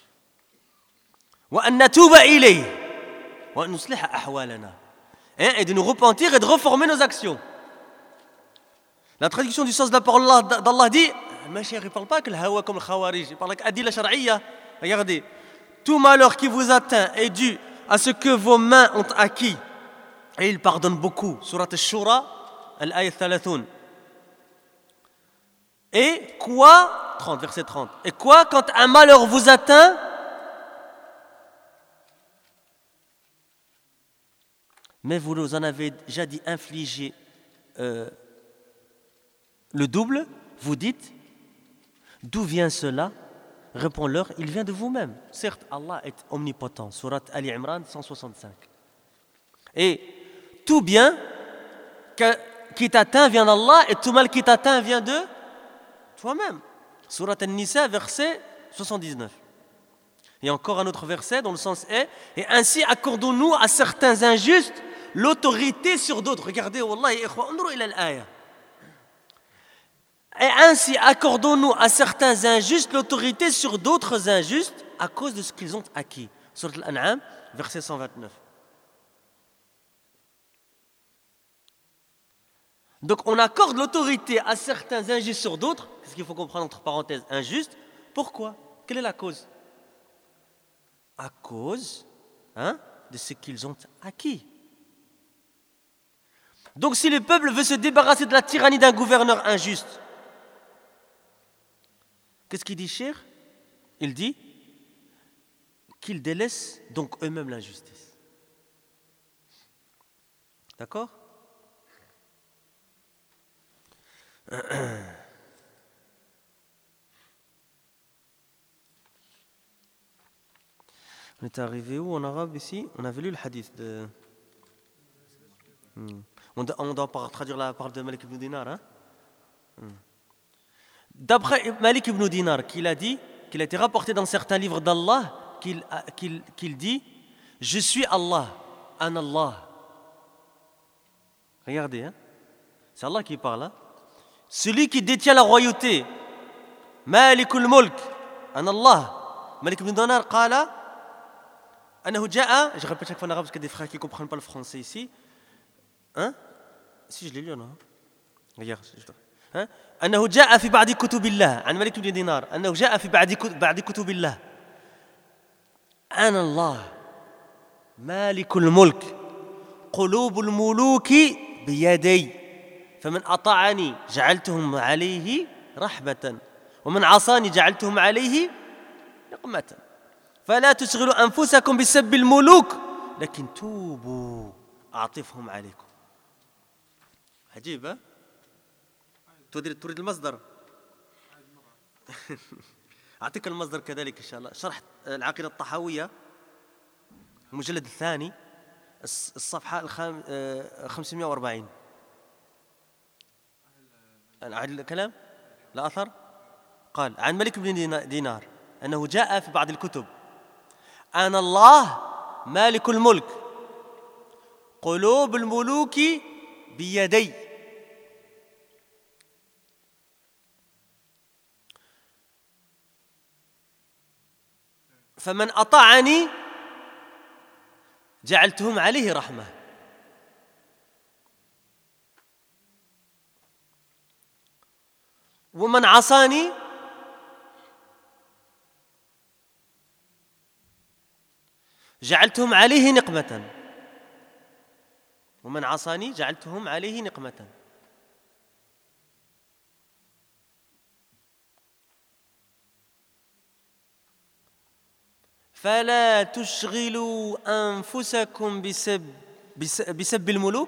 وأن نتوب إليه وأن نصلح أحوالنا et de nous repentir et de reformer nos actions. La traduction du sens de la parole d'Allah dit, le Mashiach ne parle pas que le hawa comme le khawarij, il parle avec adila shar'iyya. Regardez, tout malheur qui vous atteint est dû à ce que vos mains ont acquis. Et il pardonne beaucoup. Surat al-Shura, al-ayat thalathun. Et quoi, trente, verset trente. Et quoi, quand un malheur vous atteint, mais vous nous en avez déjà dit infliger euh, le double, vous dites, d'où vient cela? Réponds-leur, il vient de vous-même. Certes, Allah est omnipotent. Surat Ali Imran cent soixante-cinq. Et tout bien que, qui t'atteint vient d'Allah et tout mal qui t'atteint vient de toi-même. Surat An-Nisa, verset soixante-dix-neuf. Et encore un autre verset dont le sens est, et ainsi accordons-nous à certains injustes l'autorité sur d'autres. Regardez, wallahi, ikhwa, unzuru ila al-aya. Et ainsi accordons-nous à certains injustes l'autorité sur d'autres injustes à cause de ce qu'ils ont acquis. Surat Al-An'am, verset cent vingt-neuf. Donc on accorde l'autorité à certains injustes sur d'autres. C'est ce qu'il faut comprendre entre parenthèses, injuste. Pourquoi? Quelle est la cause? À cause hein, de ce qu'ils ont acquis. Donc si le peuple veut se débarrasser de la tyrannie d'un gouverneur injuste, qu'est-ce qu'il dit, Cheikh? Il dit qu'ils délaissent donc eux-mêmes l'injustice. D'accord? On est arrivé où en arabe ici? On avait lu le hadith de... Hmm. On doit, on doit traduire la parole de Malik ibn Dinar. Hein? Hmm. D'après Malik ibn Dinar, qu'il a dit, qu'il a été rapporté dans certains livres d'Allah, qu'il, qu'il, qu'il dit « Je suis Allah, an Allah ». Regardez, hein? C'est Allah qui parle. Hein? Celui qui détient la royauté, Malikul Mulk, an Allah. Malik ibn Dinar قال أنه جاء, je répète chaque fois en arabe parce qu'il y a des frères qui ne comprennent pas le français ici. Hein? Si je l'ai lu, non? Regarde. Hein? أنه جاء في بعض كتب الله عن مالك بن دينار أنه جاء في بعض بعض كتب الله أنا الله مالك الملك قلوب الملوك بيدي فمن أطاعني جعلتهم عليه رحمة ومن عصاني جعلتهم عليه نقمة فلا تشغلوا أنفسكم بسب الملوك لكن توبوا أعطفهم عليكم. عجيب ها؟ تريد تريد المصدر؟ أعطيك المصدر كذلك إن شاء الله. شرح العقيدة الطحاوية المجلد الثاني الصفحة خمسمائة وأربعين. أعد الكلام؟ لا أثر؟ قال عن مالك بن دينار أنه جاء في بعض الكتب أنا الله مالك الملك قلوب الملوك بيدي فمن أطاعني جعلتهم عليه رحمة ومن عصاني جعلتهم عليه نقمة ومن عصاني جعلتهم عليه نقمة. فلا تشغلوا أنفسكم بسب بسب الملوك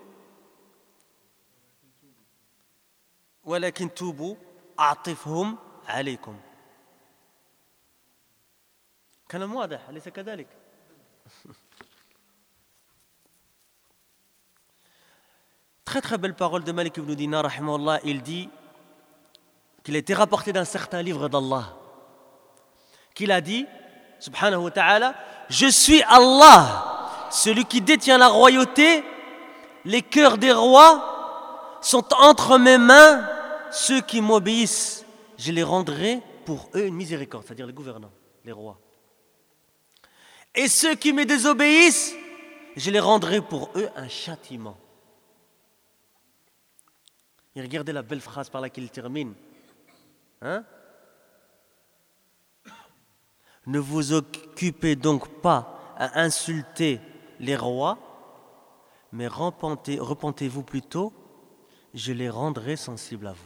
ولكن توبوا أعطفهم عليكم. كلام واضح أليس كذلك؟ Très très belle parole de Malik ibn Dinar, rahimahullah. Il dit qu'il a été rapporté dans certains livres d'Allah, qu'il a dit, subhanahu wa ta'ala, je suis Allah, celui qui détient la royauté, les cœurs des rois sont entre mes mains, ceux qui m'obéissent, je les rendrai pour eux une miséricorde, c'est-à-dire les gouvernants, les rois. Et ceux qui me désobéissent, je les rendrai pour eux un châtiment. Et regardez la belle phrase par laquelle il termine. Hein? Ne vous occupez donc pas à insulter les rois, mais repentez, repentez-vous plutôt, je les rendrai sensibles à vous.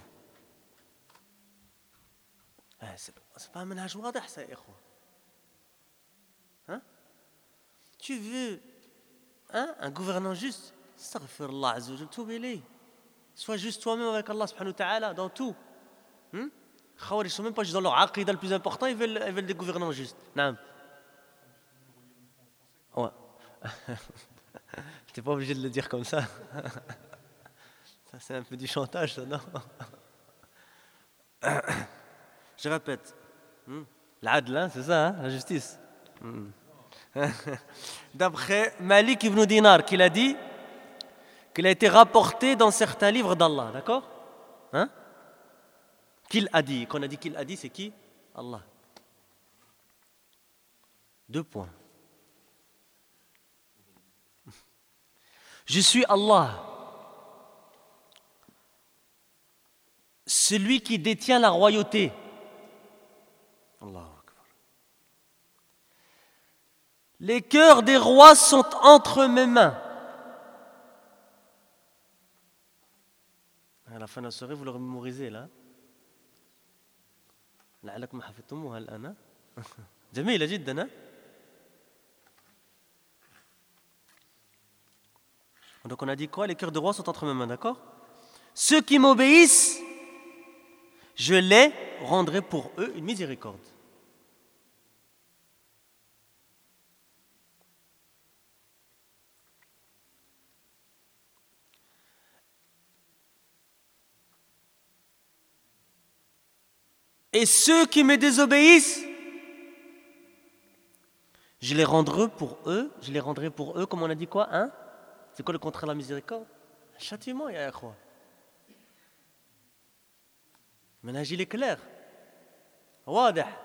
C'est pas un ménage واضح ça, إخوة. Hein? Tu veux hein, un gouvernant juste, astaghfirullah azza wa jalla, toub ilayh. Sois juste toi-même avec Allah subhanahu wa ta'ala dans tout. Hmm? Khawarij ne sont même pas juste dans leur aqidah le plus important, ils veulent, ils veulent des gouvernants justes. Naam. Ouais. Je n'étais pas obligé de le dire comme ça. Ça c'est un peu du chantage, ça, non? Je répète. Hmm? L'adl, hein, c'est ça, hein, la justice. Hmm. D'après Malik ibn Dinar, qu'il a dit, qu'il a été rapporté dans certains livres d'Allah, d'accord? Hein? Qu'il a dit, qu'on a dit qu'il a dit, c'est qui? Allah. Deux points. Je suis Allah, celui qui détient la royauté. Allahu Akbar. Les cœurs des rois sont entre mes mains. À la fin de la soirée, vous le mémorisez là. لعلكم حفظتموها الآن. جميلة جدا. Donc on a dit quoi? Les cœurs des rois sont entre mes mains, d'accord? Ceux qui m'obéissent, je les rendrai pour eux une miséricorde. Et ceux qui me désobéissent, je les rendrai pour eux, je les rendrai pour eux, comme on a dit quoi, hein? C'est quoi le contraire de la miséricorde? Un châtiment, ya akhwa. المنهج il est clair. واضح.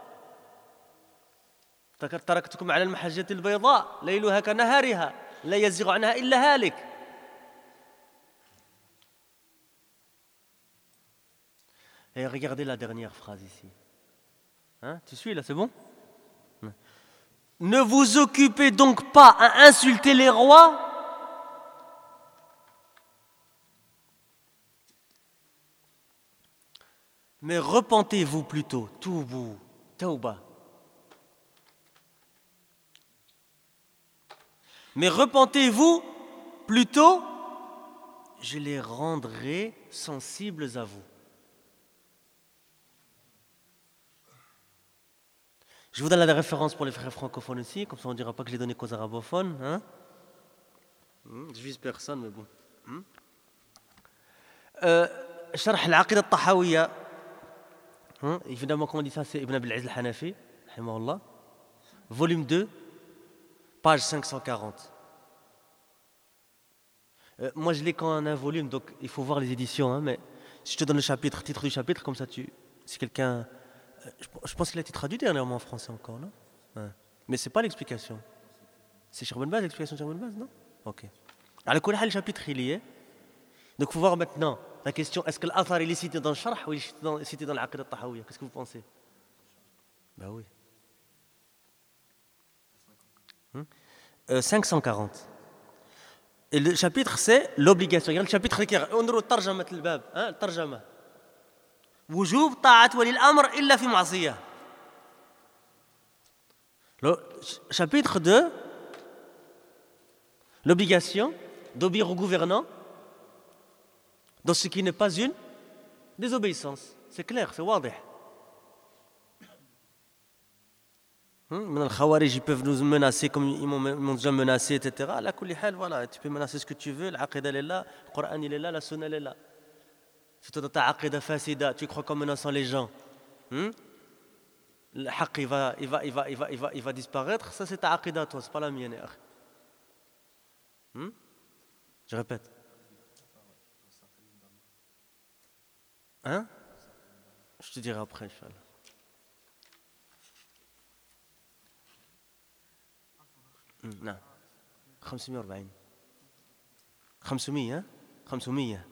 تركتكم على المحجة البيضاء ليلها كنهارها لا يزيغ عنها إلا هالك. Et regardez la dernière phrase ici. Hein, tu suis là, c'est bon? Ne vous occupez donc pas à insulter les rois, mais repentez-vous plutôt, toubu, tauba. Mais repentez-vous plutôt, je les rendrai sensibles à vous. Je vous donne la référence pour les frères francophones aussi, comme ça on ne dira pas que je l'ai donné qu'aux arabophones. Hein? Je vise personne, mais bon. Euh, شرح العقيدة الطحاوية. Évidemment, comment on dit ça, c'est Ibn Abil Aziz al-Hanafi, rahimahullah. Volume deux, page cinq cent quarante. Euh, moi, je l'ai qu'en un volume, donc il faut voir les éditions. Hein, mais si je te donne le chapitre, titre du chapitre, comme ça, tu, si quelqu'un... Je pense qu'il a été traduit dernièrement en français encore, non? Ouais. Mais ce n'est pas l'explication. C'est Cheikh Ben Baz, l'explication de Cheikh Ben Baz, non? Ok. Alors, le chapitre, il y est. Donc, il faut voir maintenant la question, est-ce que l'Athar est cité dans le Sharh ou il est cité dans l'Aqida al-Tahawiyya? Qu'est-ce que vous pensez? Ben oui. Hum? Euh, cinq cent quarante. Et le chapitre, c'est l'obligation. Regarde le chapitre qui est... On dirait le tarjama de l'bab. Le tarjama. وجوب طاعة ولي الأمر إلا في معصية. Le chapitre deux, l'obligation d'obéir au gouvernant dans ce qui n'est pas une désobéissance. C'est clair, c'est واضح. Les Khawarij, ils peuvent nous menacer comme ils m'ont déjà menacé, et cetera. Là, voilà, tu peux menacer ce que tu veux, l'Aqida est là, le Coran il est là, la Sunna elle est là. Si tu as ta aqida fasida, tu crois qu'en menaçant les gens, hmm? Le haqq il va, il, va, il, va, il, va, il, va, il va disparaître, ça c'est ta aqida toi, c'est pas la mienne. Hmm? Je répète. Hein? Je te dirai après, Inch'Allah. نعم خمسمائة وأربعين خمسمائة خمسمائة.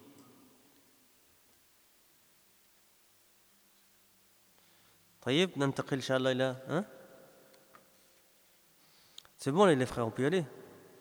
طيب ننتقل إن شاء الله إلى hein? C'est bon les frères, on peut y aller.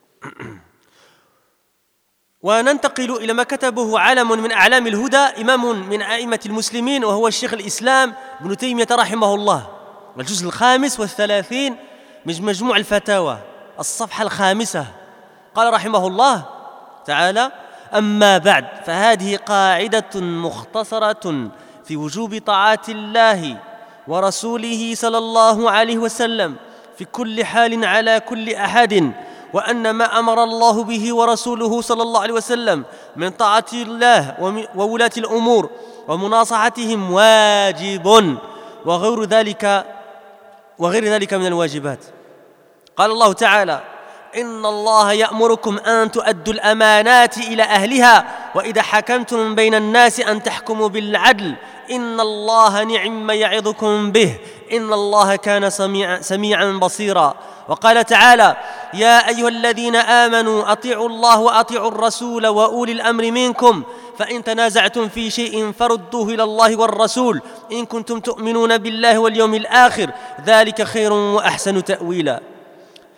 وننتقل إلى ما كتبه علم من أعلام الهدى إمام من أئمة المسلمين وهو الشيخ الإسلام ابن تيمية رحمه الله. الجزء الخامس والثلاثين من مجموع الفتاوى الصفحة الخامسة. قال رحمه الله تعالى: أما بعد فهذه قاعدة مختصرة في وجوب طاعة الله ورسوله صلى الله عليه وسلم في كل حال على كل أحد، وأن ما أمر الله به ورسوله صلى الله عليه وسلم من طاعة الله وولاة الأمور ومناصحتهم واجب وغير ذلك وغير ذلك من الواجبات. قال الله تعالى: إن الله يأمركم أن تؤدوا الأمانات إلى أهلها وإذا حكمتم بين الناس أن تحكموا بالعدل إن الله نعم يعظكم به إن الله كان سميعا, سميعا بصيرا. وقال تعالى: يا أيها الذين آمنوا أطيعوا الله وأطيعوا الرسول وأولي الأمر منكم فإن تنازعتم في شيء فردوه إلى الله والرسول إن كنتم تؤمنون بالله واليوم الآخر ذلك خير وأحسن تأويلا.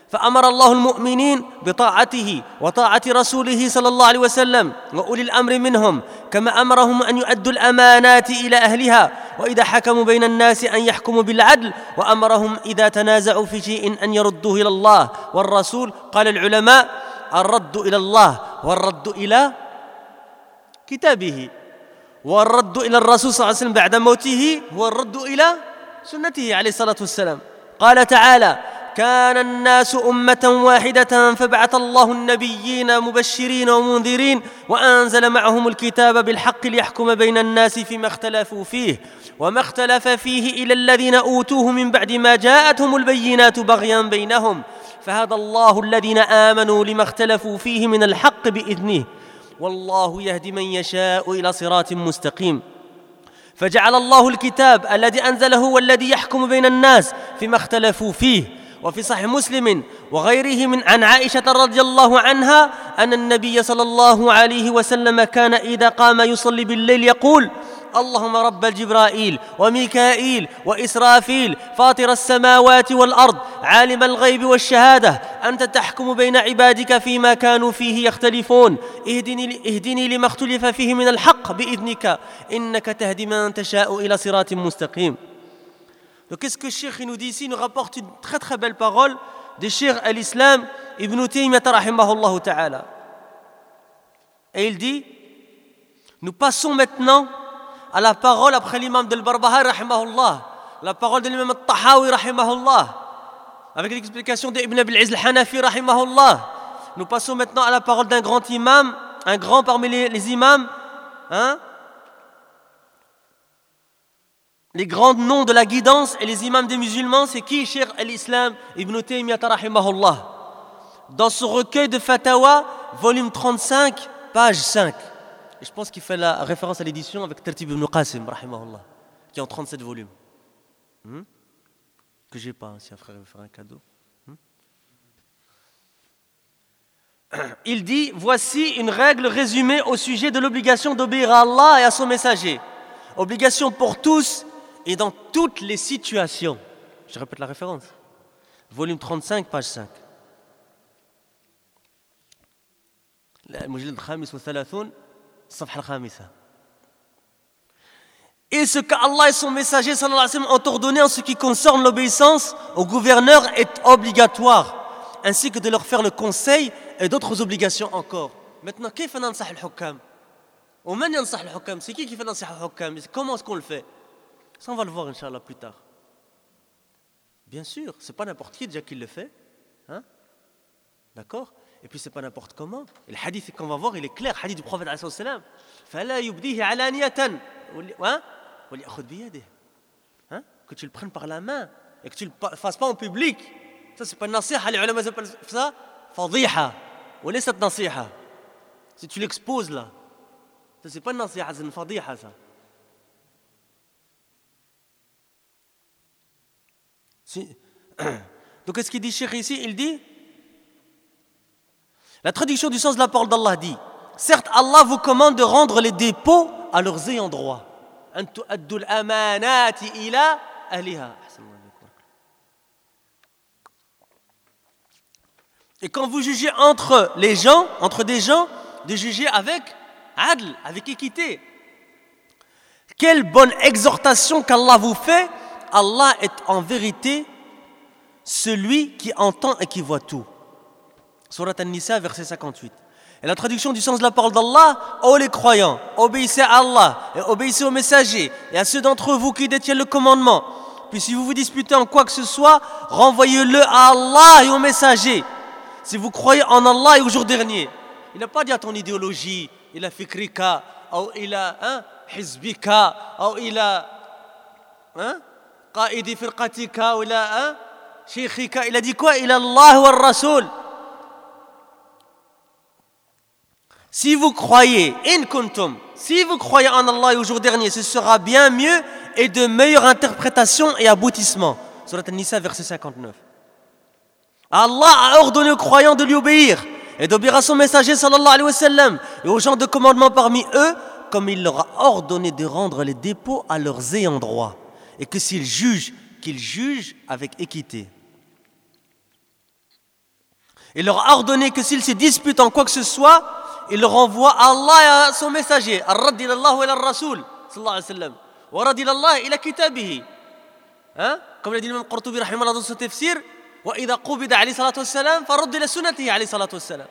فأمر الله المؤمنين بطاعته وطاعة رسوله صلى الله عليه وسلم وأولي الأمر منهم كما أمرهم أن يؤدوا الأمانات إلى أهلها وإذا حكموا بين الناس أن يحكموا بالعدل وأمرهم إذا تنازعوا في شيء أن يردوه إلى الله والرسول. قال العلماء الرد إلى الله والرد إلى كتابه والرد إلى الرسول صلى الله عليه وسلم بعد موته هو الرد إلى سنته عليه الصلاة والسلام. قال تعالى كان الناس أمة واحدة فبعث الله النبيين مبشرين ومنذرين وأنزل معهم الكتاب بالحق ليحكم بين الناس فيما اختلفوا فيه وما اختلف فيه إلى الذين أوتوه من بعد ما جاءتهم البينات بغيا بينهم فهدى الله الذين آمنوا لما اختلفوا فيه من الحق بإذنه والله يهدي من يشاء إلى صراط مستقيم. فجعل الله الكتاب الذي أنزله والذي يحكم بين الناس فيما اختلفوا فيه. وفي صحيح مسلم وغيره من عن عائشة رضي الله عنها أن النبي صلى الله عليه وسلم كان إذا قام يصلي بالليل يقول اللهم رب جبرائيل وميكائيل وإسرافيل فاطر السماوات والأرض عالم الغيب والشهادة أنت تحكم بين عبادك فيما كانوا فيه يختلفون اهدني, اهدني لما اختلف فيه من الحق بإذنك إنك تهدي من تشاء إلى صراط مستقيم. Donc qu'est-ce que le Cheikh nous dit ici? Il nous rapporte une très très belle parole de Cheikh al-Islam Ibn Taymiyyah rahimahullah ta'ala. Et il dit, nous passons maintenant à la parole après l'imam del-Barbahari rahimahullah, la parole de l'imam al-Tahawi rahimahullah, avec l'explication d'Ibn Abil Izz al-Hanafi rahimahullah. Nous passons maintenant à la parole d'un grand imam, un grand parmi les, les imams, hein, les grands noms de la guidance et les imams des musulmans, c'est qui? Cheikh al-Islam Ibn Taymiyyah rahimahullah. Dans ce recueil de Fatawa, volume trente-cinq, page cinq. Et je pense qu'il fait la référence à l'édition avec Tertib ibn Qasim rahimahullah, qui est en trente-sept volumes. Hmm? Que j'ai pas, hein, si un frère veut faire un cadeau. Hmm? Il dit, voici une règle résumée au sujet de l'obligation d'obéir à Allah et à son messager. Obligation pour tous et dans toutes les situations. Je répète la référence. Volume trente-cinq, page cinq. المجلد الخامس والثلاثون الصفحة الخامسة. Et ce qu'Allah et son messager sallallahu alayhi wa sallam ont ordonné en ce qui concerne l'obéissance au gouverneur est obligatoire, ainsi que de leur faire le conseil et d'autres obligations encore. Maintenant, كيف ننصح الحكام؟ ومن ينصح الحكام؟ C'est qui qui fait نصيحة الحكام? Comment est-ce qu'on le fait? Ça, on va le voir, Inch'Allah, plus tard. Bien sûr, c'est pas n'importe qui déjà qui le fait. Hein? D'accord? Et puis, c'est pas n'importe comment. Et le hadith qu'on va voir, il est clair. Le hadith du prophète, alayhi salam. فَلَا يُبْدِيهِ عَلَانِيَةً وَلْيَأْخُذْ بِيَدِهِ. Que tu le prennes par la main et que tu le fasses pas en public. Ça, c'est pas une nasiha. Les ulama appellent ça fadiha. Ou laisse cette nasiha. Si tu l'exposes là. Ça, c'est pas une nasiha, c'est une fadiha, ça. Si. Donc, qu'est-ce qu'il dit, Cheikh, ici? Il dit, la traduction du sens de la parole d'Allah dit, certes, Allah vous commande de rendre les dépôts à leurs ayants droit. أن تؤدوا الأمانات إلى أهلها. Et quand vous jugez entre les gens, entre des gens, de juger avec adl, avec équité. Quelle bonne exhortation qu'Allah vous fait. Allah est en vérité celui qui entend et qui voit tout. Surat An-Nisa, verset cinquante-huit. Et la traduction du sens de la parole d'Allah, ô les croyants, obéissez à Allah et obéissez aux messagers et à ceux d'entre vous qui détiennent le commandement. Puis si vous vous disputez en quoi que ce soit, renvoyez-le à Allah et aux messagers. Si vous croyez en Allah et au jour dernier. Il n'a pas dit à ton idéologie, il a fikrika, ou il a hein, hizbika, ou il a hein, qaidi firqatika, ou il a hein, sheikhika. Il a dit quoi? Il a Allah wa Rasoul. Si vous croyez, in kuntum, si vous croyez en Allah et au jour dernier, ce sera bien mieux et de meilleure interprétation et aboutissement. Surat An-Nisa, verset cinquante-neuf. Allah a ordonné aux croyants de lui obéir et d'obéir à son messager sallallahu alayhi wa sallam et aux gens de commandement parmi eux, comme il leur a ordonné de rendre les dépôts à leurs ayants droit et que s'ils jugent, qu'ils jugent avec équité. Il leur a ordonné que s'ils se disputent en quoi que ce soit, ils le renvoient à Allah et à son messager. Ar-radd ila Allah wa ila ar-rasul sallallahu alayhi wa sallam. Wa radd ila Allah ila kitabihi. Hein? Comme l'a dit l'imam Qurtubi rahimahullah dans son tafsir, wa idha qubida alayhi salatu wassalam farud ila sunnatihi alayhi salatu wassalam.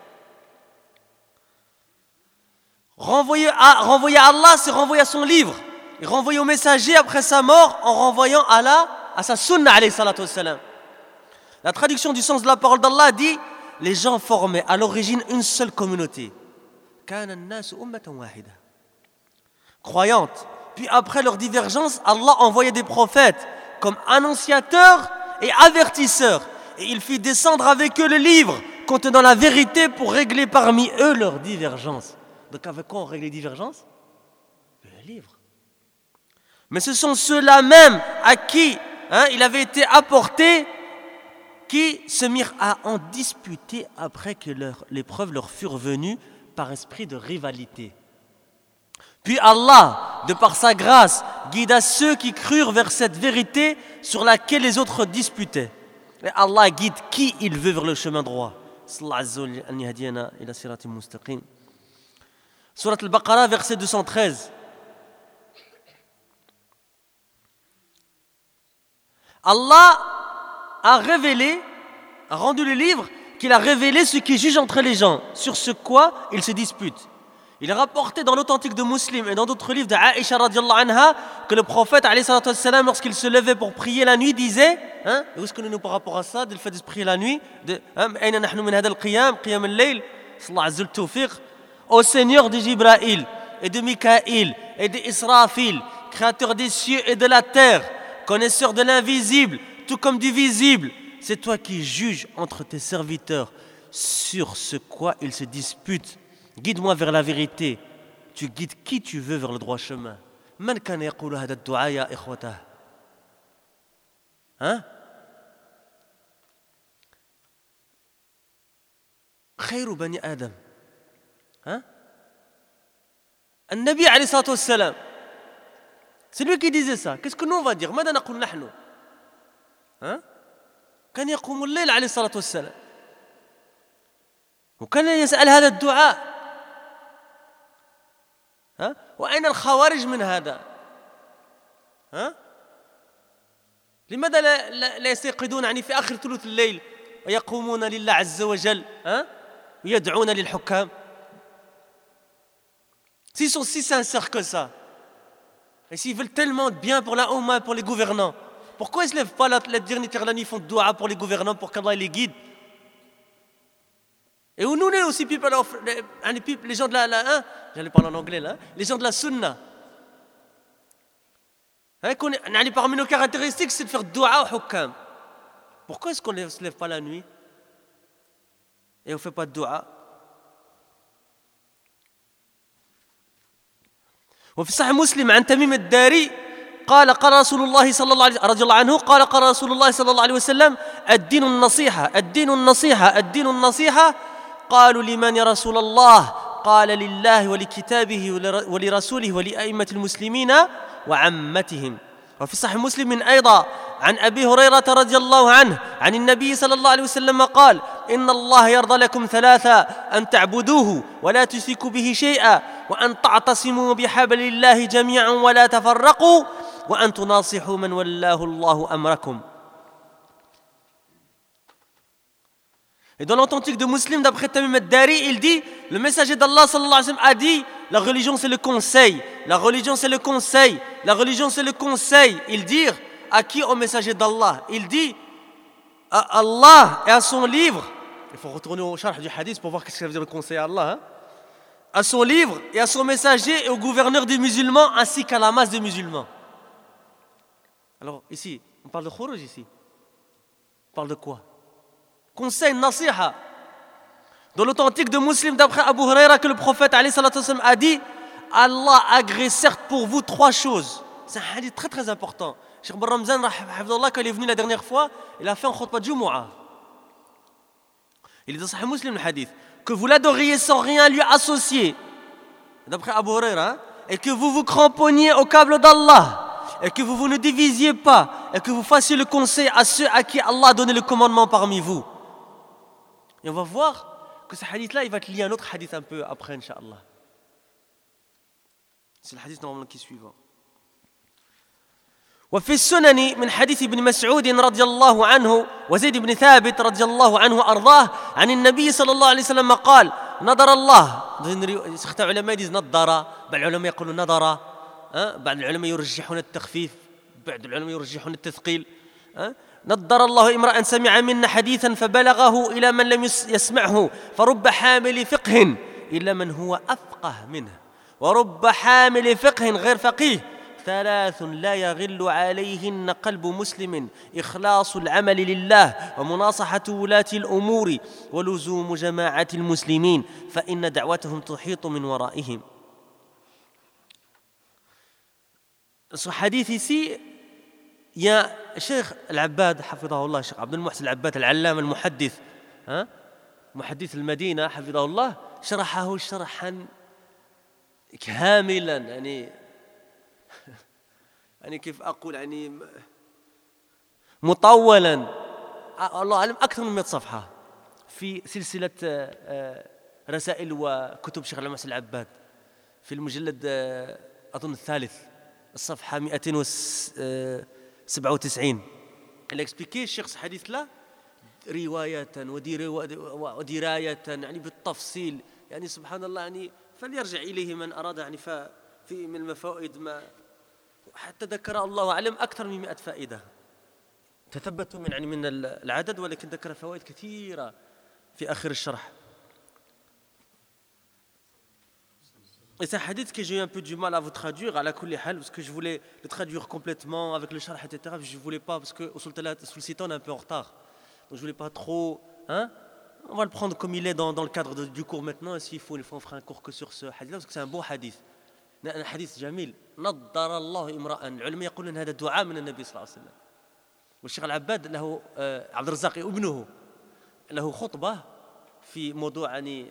Renvoyer à, renvoyer à Allah, c'est renvoyer à son livre. Et renvoyer au messager après sa mort en renvoyant à, la, à sa sunna alayhi salatu wassalam. La traduction du sens de la parole d'Allah dit: les gens formaient à l'origine une seule communauté. Kana an-nasu ummatan wahida. Croyante. Puis après leur divergence, Allah envoyait des prophètes comme annonciateurs et avertisseurs. Et il fit descendre avec eux le livre contenant la vérité pour régler parmi eux leurs divergences. Donc avec quoi on règle les divergences? Le livre. Mais ce sont ceux-là même à qui hein, il avait été apporté qui se mirent à en disputer après que leur, les preuves leur furent venues par esprit de rivalité. Puis Allah, de par sa grâce, guida ceux qui crurent vers cette vérité sur laquelle les autres disputaient. Et Allah guide qui il veut vers le chemin droit. Surat al-Baqarah, verset deux cent treize. Allah a révélé, a rendu le livre, qu'il a révélé ce qui juge entre les gens, sur ce quoi ils se disputent. Il est rapporté dans l'authentique de Muslim et dans d'autres livres de Aïcha radiallahu anha que le prophète alayhi salatu wassalam, lorsqu'il se levait pour prier la nuit, disait, hein, et où est-ce que nous nous par rapport à ça, de le fait de prier la nuit, de Aïna nahnu min hada al-qiyam, qiyam al-layl, sallallahu azza wa tawfiq, au Seigneur de Jibraïl et de Mikaïl et de Israfil, créateur des cieux et de la terre, connaisseur de l'invisible, tout comme du visible, c'est toi qui juges entre tes serviteurs sur ce quoi ils se disputent. Guide-moi vers la vérité. Tu guides qui tu veux vers le droit chemin. Man kana yaqulu hada ad-du'a ya ikhwatah. Hein? Khayru bani Adam. Hein? An-Nabi alayhi salatu wassalam. C'est lui qui disait ça. Qu'est-ce que nous on va dire? Mada naqul nahnu. Hein? كان يقوم الليل عليه الصلاة والسلام وكان يسأل هذا الدعاء ها وأين الخوارج من هذا ها لماذا لا, لا, لا يستيقظون يعني في آخر ثلث الليل ويقومون لله عز وجل ها ويدعون للحكام s'ils sont si sincères que ça et s'ils veulent tellement de bien pour la Oumma, pour les gouvernants, pourquoi ils ne se lèvent pas la, la dernière la nuit, font dua pour les gouvernants, pour qu'Allah les guide? Et où nous, on est aussi people of, les, les gens de la, la hein, j'allais parler en anglais là, les gens de la sunna. Hein, qu'on est, parmi nos caractéristiques, c'est de faire dua au hukam. Pourquoi est-ce qu'on ne se lève pas la nuit et on ne fait pas de dua? وفي صحيح مسلم عن تميم الداري قال قال رسول الله صلى الله عليه رضي الله عنه قال قال رسول الله صلى الله عليه وسلم الدين النصيحة الدين النصيحة الدين النصيحة قالوا لمن يا رسول الله قال لله ولكتابه ولرسوله ولأئمة المسلمين وعمتهم. وفي صحيح مسلم أيضا عن أبي هريرة رضي الله عنه عن النبي صلى الله عليه وسلم قال إن الله يرضى لكم ثلاثة أن تعبدوه ولا تشركوا به شيئا وأن تعتصموا بحبل الله جميعا ولا تفرقوا وأن تناصحوا من ولاه الله أمركم. Et dans l'authentique de Muslim, d'après Tamim ad-Dari, il dit, le messager d'Allah sallallahu alayhi wa sallam a dit, la religion c'est le conseil, la religion c'est le conseil, la religion c'est le conseil. Il dit à qui? Au messager d'Allah. Il dit à Allah et à son livre. Il faut retourner au charh du hadith pour voir qu'est-ce que ça veut dire le conseil à Allah. Hein? À son livre et à son messager et au gouverneur des musulmans ainsi qu'à la masse des musulmans. Alors ici, on parle de khuruj ici. On parle de quoi? Conseil, nasiha. Dans l'authentique de Muslim, d'après Abu Huraira, que le prophète alayhi salatu wasallam a dit, Allah agrée certes pour vous trois choses. C'est un hadith très très important. Cheikh Ben Ramzan, quand il est venu la dernière fois, il a fait un khutbah de Jumu'ah. Il est dans Sahih Muslim le hadith. Que vous l'adoriez sans rien lui associer. D'après Abu Huraira, hein, et que vous vous cramponniez au câble d'Allah. Et que vous vous ne divisiez pas. Et que vous fassiez le conseil à ceux à qui Allah a donné le commandement parmi vous. Et on va voir que ce hadith-là, il va te lier un autre hadith un peu après, Inch'Allah. C'est le hadith normalement qui est suivant. وفي السنن من حديث ابن مسعود رضي الله عنه وزيد بن ثابت رضي الله عنه وأرضاه عن النبي صلى الله عليه وسلم قال نظر الله. سختة علماء يدز نظر، بعض العلماء يقولون نظر، بعض العلماء يرجحون التخفيف، بعض العلماء يرجحون التثقيل. نظر الله امرأ سمع منا حديثا فبلغه إلى من لم يسمعه فرب حامل فقه إلا من هو أفقه منه ورب حامل فقه غير فقيه ثلاث لا يغل عليهن قلب مسلم إخلاص العمل لله ومناصحة ولاة الأمور ولزوم جماعة المسلمين فإن دعوتهم تحيط من ورائهم. Ce hadith ici, il y a Cheikh Al-Abbad حفظه الله, Cheikh عبد المحسن العباد العلامة المحدث, ها محدث المدينة حفظه الله, شرحه شرحا كاملا, يعني يعني كيف أقول يعني مطولا الله أعلم أكثر من مئة صفحة في سلسلة رسائل وكتب شيخ المحسن العباد في المجلد أظن الثالث الصفحة مئتين وسبعة وتسعين. Elle a expliqué الشيخ حديث لا رواية ودراية يعني بالتفصيل, يعني سبحان الله, يعني فليرجع إليه من أراد, يعني في من المفائد ما حتى ذكر الله أعلم أكثر من مئة فائدة تثبتوا من يعني من العدد, ولكن ذكر فوائد كثيرة في آخر الشرح. Et c'est un hadith que j'ai eu un peu du mal à vous traduire à la kulli hal, parce que je voulais le traduire complètement avec le sharh, et cetera. Je ne voulais pas, parce que sous le site on est un peu en retard, donc je ne voulais pas trop, hein. On va le prendre comme il est dans, dans le cadre de, du cours maintenant, et s'il faut, il faut on fera un cours que sur ce hadith-là, parce que c'est un beau hadith. un حديث جميل. نضر الله امرأ, العلماء يقولون هذا دعاء من النبي صلى الله عليه وسلم. والشيخ العباد له عبد الرزاق ابنه له خطبة في موضوع يعني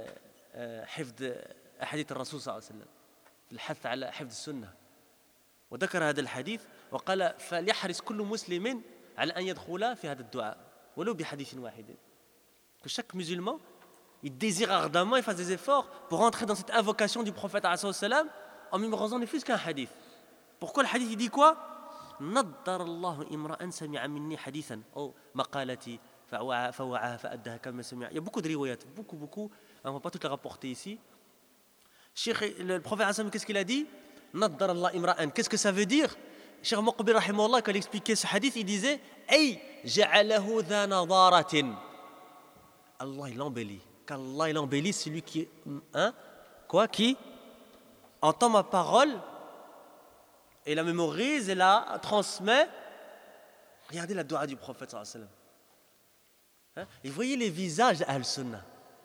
حفظ أحاديث الرسول صلى الله عليه وسلم, الحث على حفظ السنة, وذكر هذا الحديث وقال فليحرص كل مسلم على أن يدخل في هذا الدعاء ولو بحديث واحد. Que chaque musulman il désire ardemment, il fasse des efforts pour entrer dans cette invocation du prophète en mémorisant ne fût-ce qu'un hadith. Pourquoi le hadith il dit quoi? نضر الله امرأ سمع مني حديثا أو مقالتي فوعاها فأداها كما سمع. Il y a beaucoup de riwayat, beaucoup, beaucoup. On ne va pas toutes les rapporter ici. Cheikh, le prophète, qu'est-ce qu'il a dit? نضر الله امرأ. Qu'est-ce que ça veut dire? Cheikh Muqbil rahimahullah, quand il expliquait ce hadith, il disait أي جعله ذا نضارة. Allah il embellit. Qu'Allah il embellit celui qui, hein, quoi, qui entend ma parole et la mémorise et la transmet. Regardez la dua du prophète sallallahu alayhi wa sallam. Et voyez les visages d'Ahl Sunnah.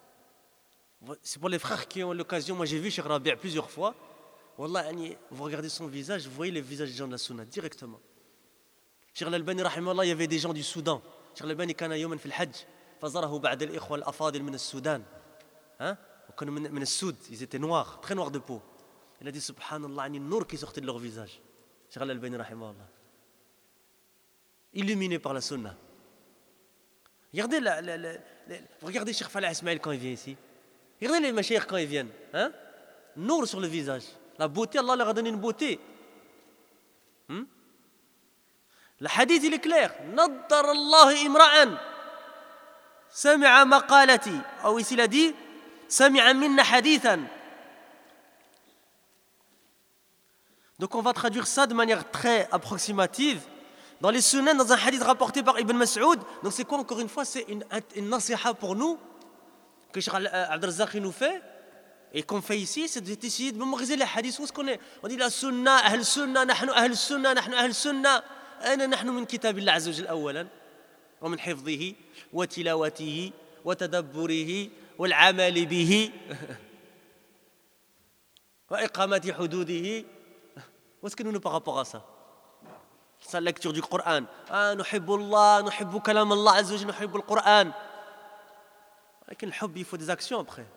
C'est pour les frères qui ont l'occasion. Moi j'ai vu Cheikh Rabi' plusieurs fois. Wallah, vous regardez son visage, vous voyez les visages des gens de la Sunnah directement. Cheikh Al-Albani rahimahullah, il y avait des gens du Soudan. Cheikh Al-Albani kana yawman fil hajj. فزاره بعد الإخوة الأفاضل من السودان, hein, وكانوا من من السود, ils étaient noirs, très noirs de peau. Il a dit subhanallah, ni nour qui sortait de leur visage. Cheikh Al-Albani rahimahullah, illuminé par la sunna. Regardez la, la, la, la, regardez Cheikh Falah Ismail quand il vient ici. Regardez les mashayikh quand ils viennent, hein, nour sur le visage. La beauté, Allah leur a donné une beauté. Hmm? Le hadith il est clair. نضر الله امرأ سمع مقالتي, ou ici il a dit سمع منا حديثا. Donc on va traduire ça de manière très approximative. Dans les sunnah, dans un hadith rapporté par Ibn Mas'ud, donc c'est quoi encore une fois? C'est une, une nasiha pour nous, que Cheikh Abd al-Razzaq nous fait, et qu'on fait ici, c'est d'essayer de mémoriser les hadiths. Où est-ce qu'on est? On dit la sunnah, ahl sunnah, nahnu ahl sunnah, nahnu ahl sunnah. أنا نحن من كتاب الله عز وجل أولا, ومن حفظه وتلاوته وتدبره والعمل به وإقامة حدوده. Où est-ce que nous nous par rapport à ça? C'est la lecture du Coran. Ah, نحب الله, نحب كلام الله عز وجل, نحب القرآن. لكن الحب il faut des actions après.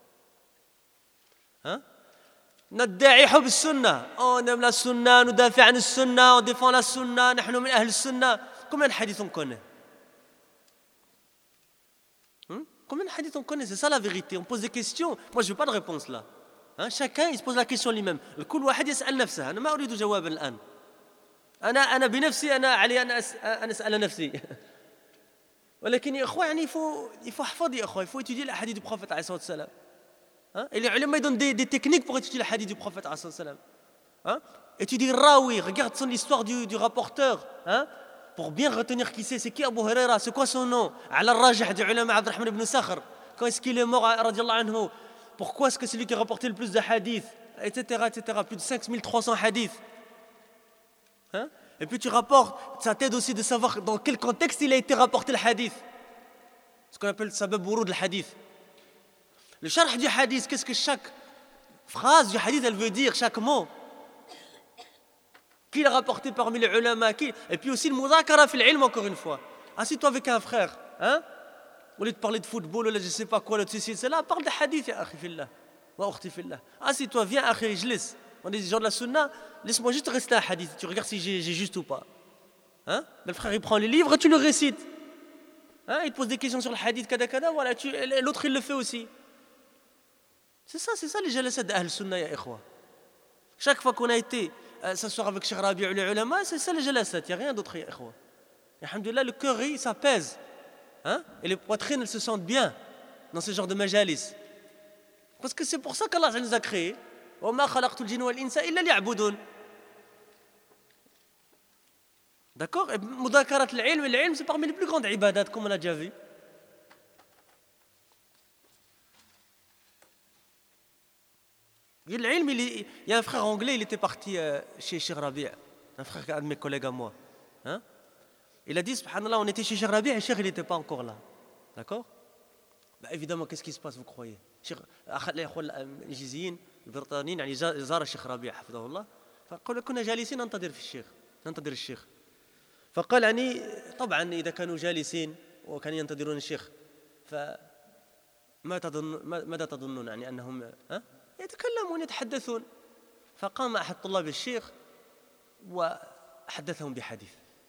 Hein? ندعي حب السنة. On aime la sunna, ندافع عن السنة, on défend la sunna, نحن من أهل السنة. Combien de hadiths on connaît? Hmm? Combien de hadiths on connaît? C'est ça la vérité. On pose des questions. Moi, je veux pas de réponse là. Hein? Chacun, il se pose la question lui-même. كل واحد يسأل نفسه. أنا ما أريد جوابا الآن. أنا أنا بنفسي أنا علي أن أن أسأل نفسي. ولكن يا إخوة يعني il faut il faut حفظ يا إخوة. Il faut étudier les hadiths du prophète عليه الصلاة والسلام. Hein? Et les ulama ils donnent des, des techniques pour étudier les hadiths du prophète عليه الصلاة والسلام. Hein? Étudier le rawi, regarde son l'histoire du, du rapporteur. Hein? Pour bien retenir qui c'est, c'est qui Abu Huraira, c'est quoi son nom? Ala al-Rajih du ulama Abdurrahman ibn Sakhr. Quand est-ce qu'il est mort, radiallahu anhu? Pourquoi est-ce que c'est lui qui a rapporté le plus de hadiths, et cetera, et cetera. Plus de cinq mille trois cents hadiths. Hein? Et puis tu rapportes, ça t'aide aussi de savoir dans quel contexte il a été rapporté le hadith. Ce qu'on appelle sabab wurud al-hadith. Le sharh du hadith, qu'est-ce que chaque phrase du hadith elle veut dire, chaque mot? Qui l'a rapporté parmi les ulama, qui? Et puis aussi le mudhakara fil ilm, encore une fois. Assis-toi avec un frère, hein? Au lieu de parler de football, ou là, je sais pas quoi, là, ceci, cela, parle de hadith, ya akhi fillah, wa ukhti fillah. Assis-toi, viens, akhi, jlis. On est des gens de la sunna, laisse-moi juste rester un hadith, tu regardes si j'ai, j'ai juste ou pas. Hein? Le frère, il prend les livres, tu le récites. Hein? Il te pose des questions sur le hadith, kada, kada, voilà, tu, l'autre, il le fait aussi. C'est ça, c'est ça les jalasat d'Ahl Sunna, ya ikhwa. Chaque fois qu'on a été s'asseoir avec Cheikh Rabi' ou les ulama, c'est ça les jalasat, il n'y a rien d'autre, ya ikhwa. Alhamdulillah, le cœur, ça pèse. Hein? Et les poitrines, elles se sentent bien dans ce genre de majalis. Parce que c'est pour ça qu'Allah nous a créés. وَمَا خَلَقْتُ الْجِنَّ وَالْإِنسَ إِلَّا لِيَعْبُدُونَ. D'accord? Et mudhakarat al-ilm, l'ilm, c'est parmi les plus grandes ibadat, comme on a déjà vu. L'ilm, il y a un frère anglais, il était parti chez Cheikh Rabi', un frère, un de mes collègues à moi. Hein? Il a dit, subhanallah, on était chez Cheikh Rabi' et Cheikh, il n'était pas encore là. D'accord? Bah, évidemment, qu'est-ce qui se passe, vous croyez? Cheikh, الإخوة الإنجليزيين البريطانيين يعني زار الشيخ ربيع حفظه الله فقال كنا جالسين ننتظر في الشيخ ننتظر الشيخ فقال يعني طبعا إذا كانوا جالسين وكانوا ينتظرون الشيخ فما تظن ماذا تظنون يعني أنهم ها؟ يتكلمون يتحدثون فقام أحد طلاب الشيخ وحدثهم بحديث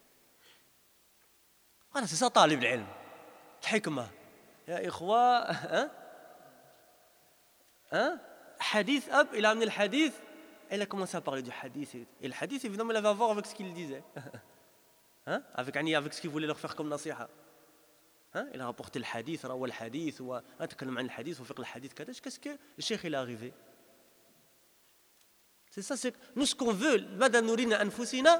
قال سيسا طالب العلم الحكمة يا إخوة ها ها hadith, hop, il a amené le hadith, et il a commencé à parler du hadith. Et le hadith, évidemment, il avait à voir avec ce qu'il disait. Hein? Avec, avec ce qu'il voulait leur faire comme nasiha. Hein? Il a rapporté le hadith, rawa le hadith, ou تكلم عن الحديث, ou fiqh le hadith, qu'est-ce que le cheikh il est arrivé? C'est ça, c'est nous ce qu'on veut, ماذا نرينا أنفسنا,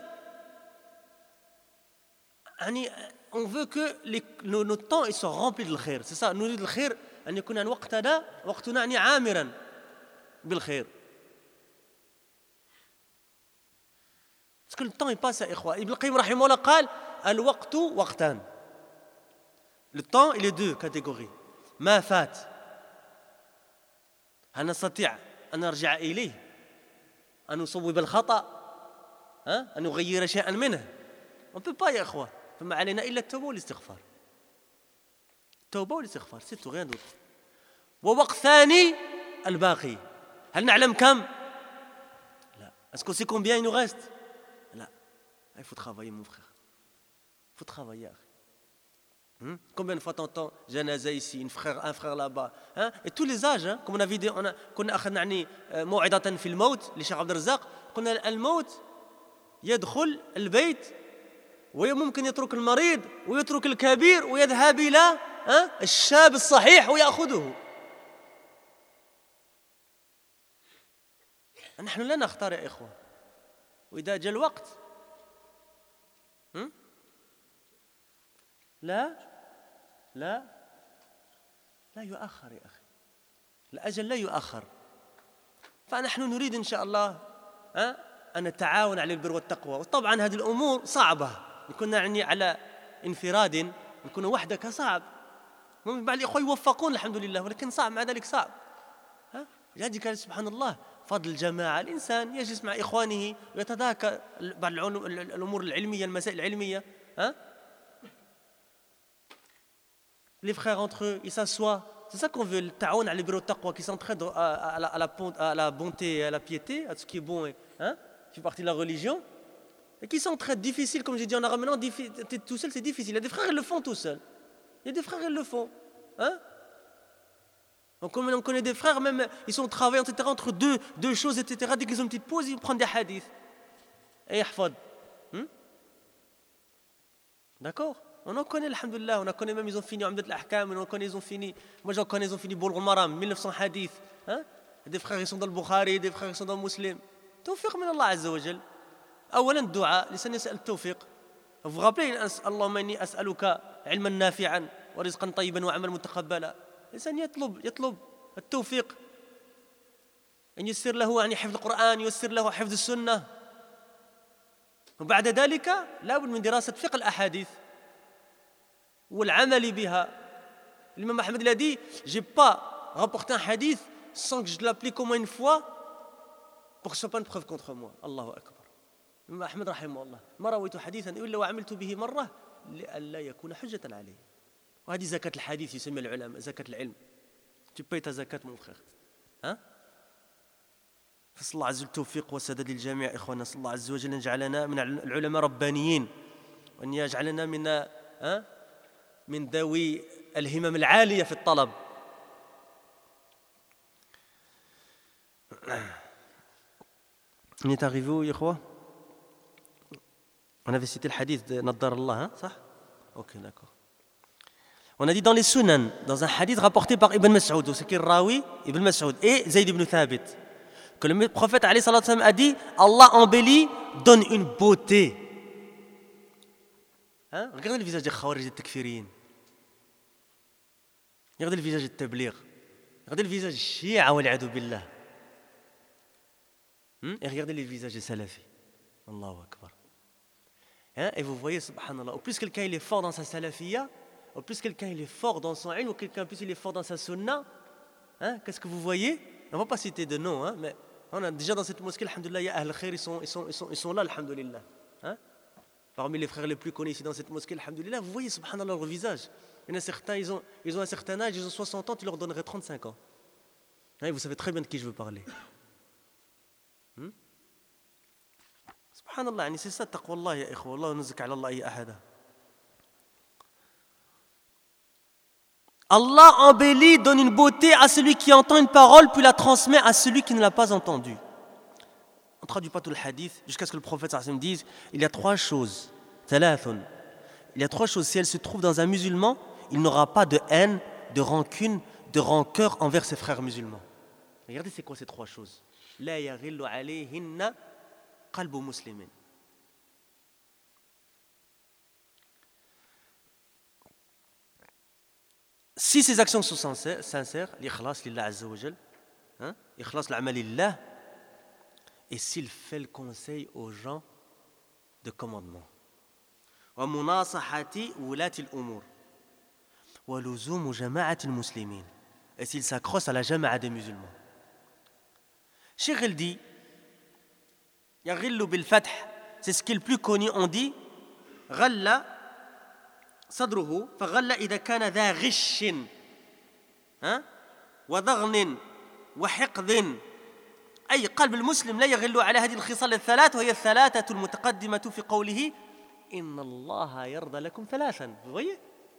on veut que les, nos, nos temps ils sont remplis de l'khair. C'est ça, نريد الخير أن يكون عن وقتنا وقتنا يعني عامرا بالخير. Parce que le temps il passe يا إخوة. Ibn Qayyim رحمه الله قال الوقت وقتان. Le temps il est deux catégories. ما فات هل نستطيع أن نرجع إليه أن نصوب الخطأ ها أن نغير شيئا منه. On ne peut pas يا إخوة. فما علينا إلا التوبة والاستغفار. التوبة والاستغفار c'est tout, rien d'autre. ووقت ثاني الباقي. هل نعلم كم؟ لا. Est-ce qu'on sait combien il nous reste? لا. Il faut travailler mon frère. Il faut travailler. Hmm? Combien de fois t'entends janaza ici, une frère, un frère là-bas, hein? Et tous les âges, hein? Comme on a vu, on a, كنا أخذنا يعني موعظة في الموت لشيخ عبد الرزاق. قلنا الموت يدخل البيت وممكن يترك المريض ويترك الكبير ويذهب إلى الشاب الصحيح ويأخذه. نحن لا نختار يا إخوة. وإذا جاء الوقت لا لا لا يؤخر يا أخي. الأجل لا يؤخر. فنحن نريد إن شاء الله أن نتعاون على البر والتقوى. وطبعا هذه الأمور صعبة. نكون يعني على انفراد نكون وحدك صعب. بعض الإخوة يوفقون الحمد لله ولكن صعب مع ذلك صعب. ها جادي قال سبحان الله فضل الجماعة. الإنسان يجلس مع إخوانه ويتذاكر بعض الأمور العلمية المسائل العلمية. ها les frères entre eux ils s'assoient. C'est ça qu'on veut, le ta'awoun على البر والتقوى, qui s'entraident à, à, la, à, la, à la bonté et à la piété, à tout ce qui est bon et hein, qui fait partie de la religion. Et qui s'entraident difficile, comme j'ai dit en arabe maintenant, t'es tout seul c'est difficile. Il y a des frères ils le font tout seul. Il y a des frères ils le font. Hein? Donc, on connaît des frères, même, ils sont travaillants, et cetera, entre deux, deux choses, et cetera. Dès qu'ils ont une petite pause, ils prennent des hadiths. Et yahfad. Hmm? D'accord? On en connaît, alhamdoulilah. On en connaît même, ils ont fini Umdat al-Ahkam, on en connaît, ils ont fini. Moi, j'en connais, ils ont fini Bulugh al-Maram, mille neuf cents hadiths. Hein? Des frères, ils sont dans le Bukhari, des frères, ils sont dans le Muslim. Tawfiq min Allah Azza wa Jal. أولا الدعاء لسان يسأل التوفيق. Vous vous rappelez, اللهم إني أسألك علما نافعا ورزقا طيبا وعملا متقبلا. الإنسان يطلب يطلب التوفيق أن ييسر له يعني حفظ القرآن، ييسر له حفظ السنة. وبعد ذلك لابد من دراسة فقه الأحاديث والعمل بها. الإمام أحمد l'a dit, j'ai pas rapporté un hadith sans que je l'applique au moins une fois pour que ce soit pas une preuve contre moi. Allahu Akbar. الإمام أحمد رحمه الله ما رويت حديثا إلا وعملت به مرة لئلا يكون حجة عليه. وهذه زكاة الحديث يسمى العلماء زكاة العلم. Tu payes ta zakat mon frère. Hein? فصلى الله عز وجل التوفيق والسداد للجميع إخواننا. صلى الله عز وجل أن يجعلنا من العلماء ربانيين وأن يجعلنا من ها من ذوي الهمم العالية في الطلب. On est arrivé où, إخوة? On avait cité le hadith de Nadar Allah, hein, ça? Ok, d'accord. On a dit dans les Sunan, dans un hadith rapporté par Ibn Mas'ud, c'est qui le rawi? Ibn Mas'ud et Zayd ibn Thabit, que le prophète alayhi salatu wa sallam a dit Allah embellit, donne une beauté. Hein? Regardez le visage des Khawarij et des Takfiriyin. Regardez le visage des Tabligh. Regardez le visage des Shia wal-'iyadhu billah. Et regardez les visages des Salafis. Allahu Akbar. Hein? Et vous voyez, subhanallah, au plus quelqu'un il est fort dans sa salafiyya, au plus quelqu'un il est fort dans son ilm, ou quelqu'un plus il est fort dans sa sunna, hein? Qu'est-ce que vous voyez? On ne va pas citer de nom, hein? Mais on a déjà dans cette mosquée, alhamdoulilah, il y a Ahl Khair, ils sont, ils sont, ils sont, ils sont là, alhamdoulilah. Hein? Parmi les frères les plus connus ici dans cette mosquée, alhamdoulilah, vous voyez, subhanallah, leur visage. Il y en a certains, ils ont, ils ont un certain âge, ils ont soixante ans, tu leur donnerais trente-cinq ans. Hein? Vous savez très bien de qui je veux parler. Hmm? Subhanallah, c'est ça, taqwallah, ya ikhwa, Allah nuzak ala Allah ya ahada. Allah embellit, donne une beauté à celui qui entend une parole, puis la transmet à celui qui ne l'a pas entendue. On ne traduit pas tout le hadith, jusqu'à ce que le prophète sallallahu alayhi wa sallam dise, il y a trois choses, thalathun. Il y a trois choses, si elles se trouvent dans un musulman, il n'aura pas de haine, de rancune, de rancœur envers ses frères musulmans. Regardez, c'est quoi ces trois choses? La yaghillu alayhinna qalbu muslimin. Si ces actions sont sincères, sincères l'ikhlas lillah azza wa jal, hein, ikhlas l'amal lillah, et s'il fait le conseil aux gens de commandement. Wa munasahati wulati al-umur. Wa luzum jama'ati al-muslimin. Et s'il s'accroche à la jama'a des musulmans. Cheikh il dit yaghillu bil fath, c'est ce qui est le plus connu, on dit ghalla صدره فغل إذا كان ذا غش ها وضغن وحقد أي قلب المسلم لا يغل على هذه الخصال الثلاث وهي الثلاثة المتقدمة في قوله إن الله يرضى لكم ثلاثا. Vous voyez?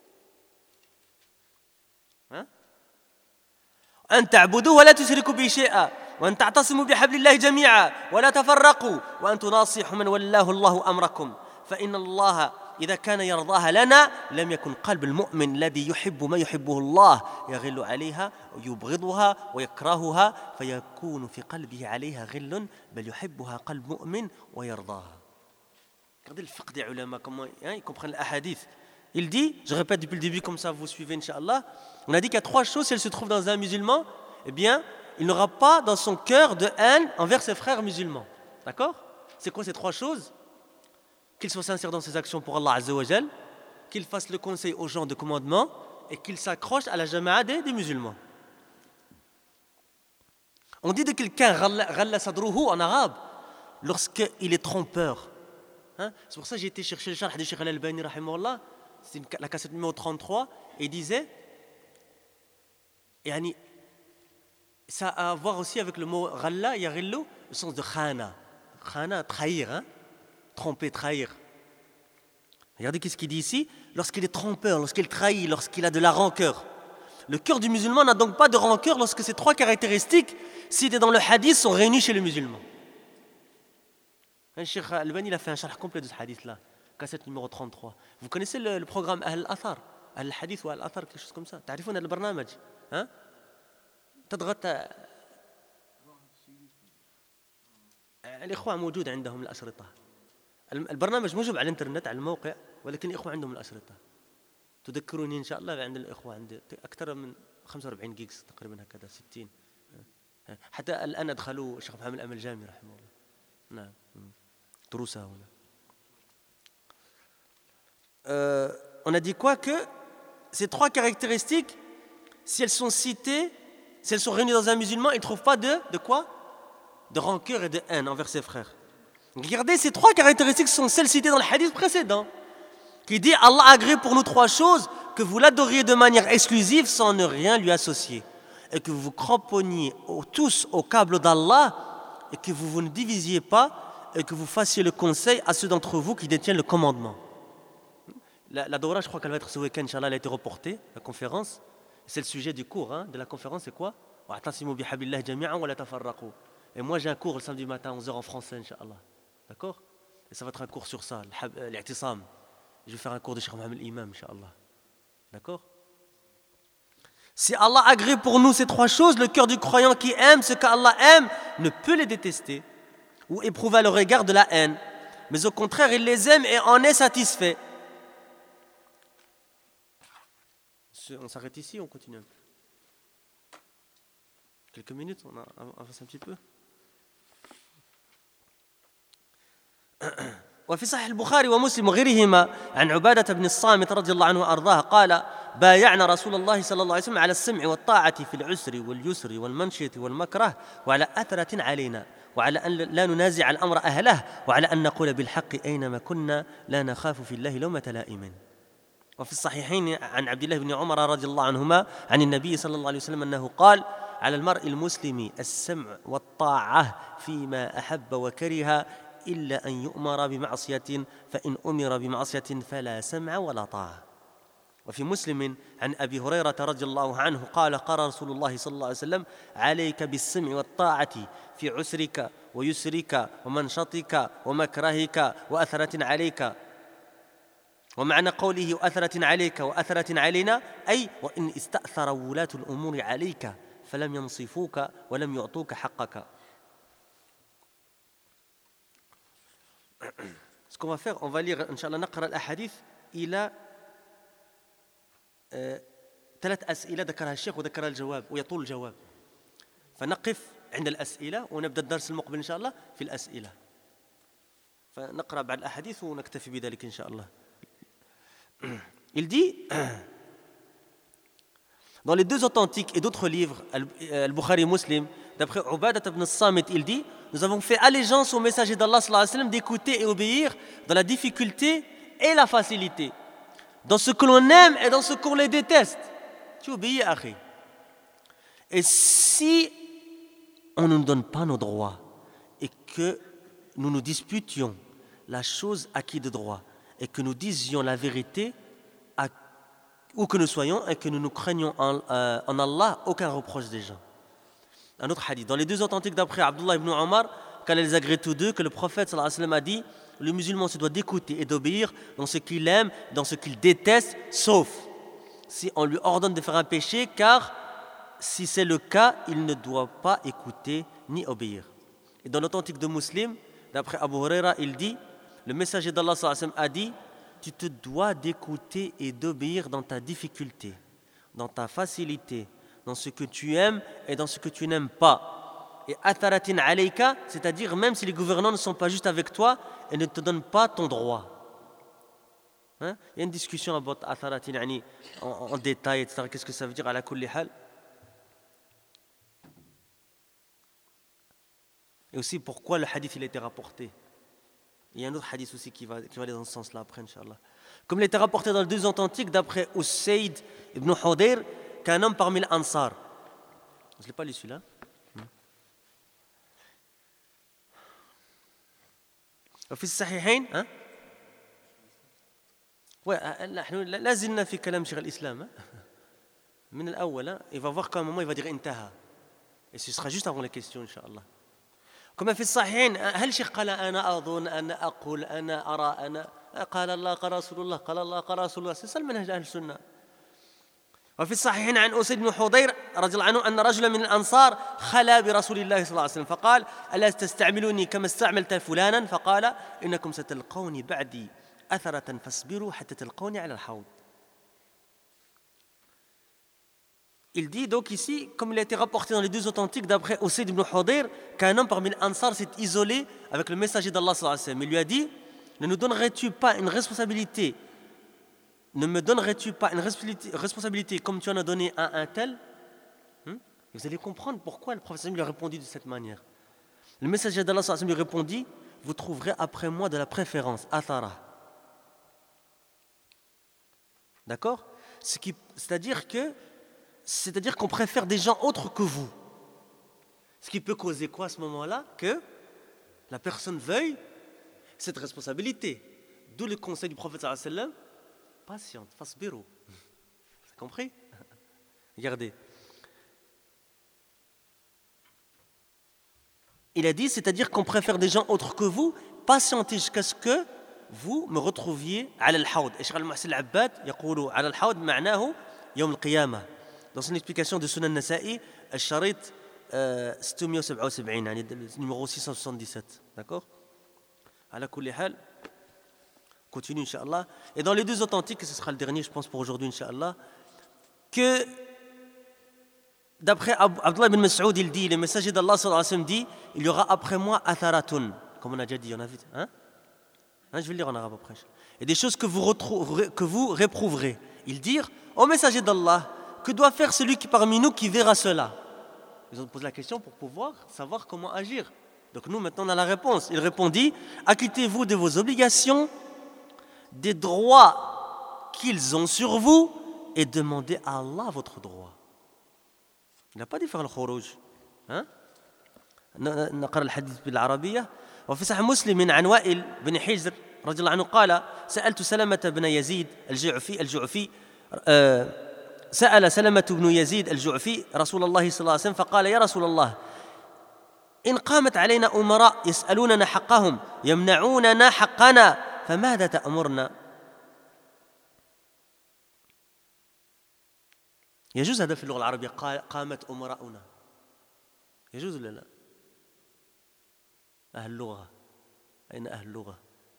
ها أن تعبدوا ولا تشركوا به شيئا وأن تعتصموا بحبل الله جميعا ولا تفرقوا وأن تناصحوا من ولاه الله أمركم فإن الله إذا كان يرضاها لنا لم يكن قلب المؤمن الذي يحب ما يحبه الله يغل عليها ويبغضها ويكرهها فيكون في قلبه عليها غل بل يحبها قلب مؤمن ويرضاها. Regardez le fiqh des ulama, comment hein, ils comprennent l'ahadith. Il dit, je répète depuis le début comme ça vous suivez Inch'Allah, on a dit qu'il y a trois choses, si elles se trouvent dans un musulman, eh bien, il n'aura pas dans son cœur de haine envers ses frères musulmans. D'accord? C'est quoi ces trois choses? Qu'il soit sincère dans ses actions pour Allah Azza wa Jal, qu'il fasse le conseil aux gens de commandement et qu'il s'accroche à la jama'a des, des musulmans. On dit de quelqu'un ghalla sadruhu en arabe lorsqu'il est trompeur. Hein? C'est pour ça que j'ai été chercher le sharh de Cheikh Al-Albani rahimahullah, c'est une, la cassette numéro trente-trois, et il disait yani, ça a à voir aussi avec le mot ghalla, yaghillu, le sens de khana. Khana, trahir, hein? Tromper, trahir. Regardez qu'est-ce qu'il dit ici. Lorsqu'il est trompeur, lorsqu'il trahit, lorsqu'il a de la rancœur. Le cœur du musulman n'a donc pas de rancœur lorsque ces trois caractéristiques, citées dans le hadith, sont réunies chez le musulman. Le Cheikh Albani il a fait un charh complet de ce hadith-là, cassette numéro trente-trois. Vous connaissez le, le programme Ahl al-Athar, Ahl al-Hadith ou Ahl al-Athar, quelque chose comme ça. تعرفون هذا البرنامج؟ ها؟ تضغط الإخوة موجود عندهم الأشرطة. البرنامج موجود على الإنترنت على الموقع ولكن الإخوة عندهم الأشرطة. تذكروني إن شاء الله عند الإخوة عندي أكثر من خمسة وأربعين جيجز تقريبا هكذا ستين. حتى الآن أدخلوا الشيخ محمد الأمل الجامي رحمه الله. نعم. دروسه هنا. Euh, on a dit quoi que ces trois caractéristiques, si elles sont citées, si elles sont réunies dans un musulman, il ne trouve pas de, de quoi? De rancœur et de haine envers ses frères. Regardez, ces trois caractéristiques sont celles citées dans le hadith précédent, qui dit Allah a agréé pour nous trois choses, que vous l'adoriez de manière exclusive sans ne rien lui associer, et que vous vous cramponniez tous au câble d'Allah, et que vous, vous ne divisiez pas, et que vous fassiez le conseil à ceux d'entre vous qui détiennent le commandement. La, la Dora, je crois qu'elle va être ce week-end, Inch'Allah, elle a été reportée, la conférence. C'est le sujet du cours hein, de la conférence, c'est quoi? Et moi j'ai un cours le samedi matin à onze heures en français, Inch'Allah. D'accord? Et ça va être un cours sur ça, l'I'tisam. Je vais faire un cours de Cheikh Mohamed Imam, Inch'Allah. D'accord? Si Allah agrée pour nous ces trois choses, le cœur du croyant qui aime ce qu'Allah aime ne peut les détester ou éprouver à leur égard de la haine. Mais au contraire, il les aime et en est satisfait. On s'arrête ici, on continue un peu. Quelques minutes, on avance un petit peu. وفي صحيح البخاري ومسلم وغيرهما عن عبادة بن الصامت رضي الله عنه وأرضاه قال بايعنا رسول الله صلى الله عليه وسلم على السمع والطاعة في العسر واليسر والمنشط والمكره وعلى أثرة علينا وعلى أن لا ننازع الأمر أهله وعلى أن نقول بالحق أينما كنا لا نخاف في الله لومة لائم. وفي الصحيحين عن عبد الله بن عمر رضي الله عنهما عن النبي صلى الله عليه وسلم أنه قال على المرء المسلم السمع والطاعة فيما أحب وكره إلا أن يؤمر بمعصية فإن أمر بمعصية فلا سمع ولا طاعة. وفي مسلم عن أبي هريرة رضي الله عنه قال قال رسول الله صلى الله عليه وسلم عليك بالسمع والطاعة في عسرك ويسرك ومنشطك ومكرهك وأثرة عليك. ومعنى قوله أثرة عليك وأثرة علينا أي وإن استأثر ولاة الأمور عليك فلم ينصفوك ولم يعطوك حقك. Ce qu'on va faire, on va lire, Inch'Allah, نقرأ الأحاديث إلى ثلاث أسئلة ذكرها الشيخ وذكرها الجواب ويطول الجواب. فنقف عند الأسئلة ونبدأ الدرس المقبل إن شاء الله في الأسئلة. فنقرأ بعد الأحاديث ونكتفي بذلك إن شاء الله. Il dit, dans les deux authentiques et d'autres livres, Al-Bukhari et Muslim, d'après Ubadat ibn al-Samit, il dit, nous avons fait allégeance au messager d'Allah sallallahu alayhi wa sallam d'écouter et obéir dans la difficulté et la facilité, dans ce que l'on aime et dans ce qu'on les déteste. Tu obéis, akhi. Et si on ne nous donne pas nos droits et que nous nous disputions la chose acquise de droit et que nous disions la vérité, à, où que nous soyons, et que nous nous craignons en, euh, en Allah, aucun reproche des gens. Un autre hadith. Dans les deux authentiques d'après Abdullah ibn Omar, quand ils agrée tous deux, que le prophète sallallahu alayhi wa sallam a dit, le musulman se doit d'écouter et d'obéir dans ce qu'il aime, dans ce qu'il déteste, sauf si on lui ordonne de faire un péché, car si c'est le cas, il ne doit pas écouter ni obéir. Et dans l'authentique de Muslim, d'après Abu Huraira, il dit, le messager d'Allah sallallahu alayhi wa sallam a dit, tu te dois d'écouter et d'obéir dans ta difficulté, dans ta facilité, dans ce que tu aimes et dans ce que tu n'aimes pas. Et atharatin alayka, c'est-à-dire même si les gouvernants ne sont pas juste avec toi et ne te donnent pas ton droit. Hein? Il y a une discussion about atharatin en, en détail, et cetera. Qu'est-ce que ça veut dire à la kulli hal? Et aussi pourquoi le hadith il a été rapporté. Il y a un autre hadith aussi qui va, qui va aller dans ce sens-là après, Inch'Allah. Comme il était rapporté dans les deux authentiques, d'après Usayd ibn Hudayr, qu'un homme parmi les Ansar. Je ne l'ai pas lu celui-là. وفي الصحيحين ها لا زلنا في كلام شيخ الإسلام من الأول, il va voir qu'à un moment il va dire انتهى. Et ce sera juste avant les questions, Inch'Allah. كما في الصحيحين, هل الشيخ قال أنا أظن أنا أقول أنا أرى أنا قال الله قال رسول الله قال الله قال رسول الله. C'est ça le منهج أهل السنة. وفي الصحيحين عن أسيد بن حضير رضي الله عنه أن رجلا من الأنصار خلا برسول الله صلى الله عليه وسلم فقال ألا تستعملوني كما استعملت فلانا فقال إنكم ستلقوني بعدي أثرة فاصبروا حتى تلقوني على الحوض. Il dit donc ici, comme il a été rapporté dans les deux authentiques d'après Usayd ibn Hudayr, qu'un homme parmi les Ansar s'est isolé avec le messager d'Allah sallallahu alayhi wa sallam. Il lui a dit, ne nous donnerais-tu pas une responsabilité, ne me donnerais-tu pas une responsabilité, responsabilité comme tu en as donné à un tel? hmm? Vous allez comprendre pourquoi le prophète lui a répondu de cette manière. Le messager d'Allah sallallahu alayhi wa sallam lui répondit, vous trouverez après moi de la préférence, athara. D'accord? Ce qui, c'est-à-dire que C'est-à-dire qu'on préfère des gens autres que vous. Ce qui peut causer quoi à ce moment-là? Que la personne veuille cette responsabilité. D'où le conseil du prophète sallallahu alayhi wa sallam, patiente, fasbiru. Vous avez compris? Regardez. Il a dit, c'est-à-dire qu'on préfère des gens autres que vous, patientez jusqu'à ce que vous me retrouviez على الحوض. الشيخ المحسن العباد يقول على الحوض معناه يوم القيامة. Dans son explication de Sunan Nasa'i, al-Sharit six cent soixante-dix-sept, numéro six cent soixante-dix-sept. D'accord? Ala kulli hal, continue, Inch'Allah. Et dans les deux authentiques, et ce sera le dernier, je pense, pour aujourd'hui, Inch'Allah, que d'après Abdullah ibn Mas'ud, il dit, le messager d'Allah sallallahu alayhi wa sallam dit, il y aura après moi atharatun, comme on a déjà dit, on a vu, hein? hein? Je vais le lire en arabe après. Et des choses que vous, retrouverez, que vous réprouverez. Il dit, ô messager d'Allah, que doit faire celui qui parmi nous qui verra cela? Ils ont posé la question pour pouvoir savoir comment agir. Donc nous, maintenant, on a la réponse. Il répondit, acquittez-vous de vos obligations, des droits qu'ils ont sur vous, et demandez à Allah votre droit. Il n'a pas dit faire le khuruj. Hein? نقرأ الحديث بالعربية. وفي صحيح مسلم عن وائل بن حجر رضي الله عنه قال سألت سلمة بن يزيد الجعفي الجعفي آه سأل سلمة بن يزيد الجعفي رسول الله صلى الله عليه وسلم فقال يا رسول الله إن قامت علينا أمراء يسألوننا حقهم يمنعوننا حقنا فماذا تأمرنا؟ يجوز هذا في اللغة العربية قامت أمراؤنا يجوز ولا لا؟ أهل اللغة أين أهل اللغة؟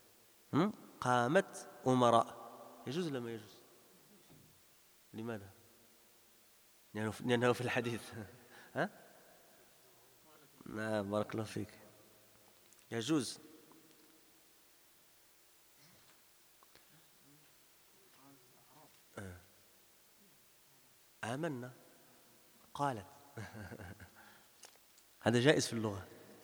قامت أمراء يجوز ولا ما يجوز؟ لماذا؟ لأنه في الحديث ها؟ نعم بارك الله فيك يجوز آمنا قالت هذا جائز في اللغة.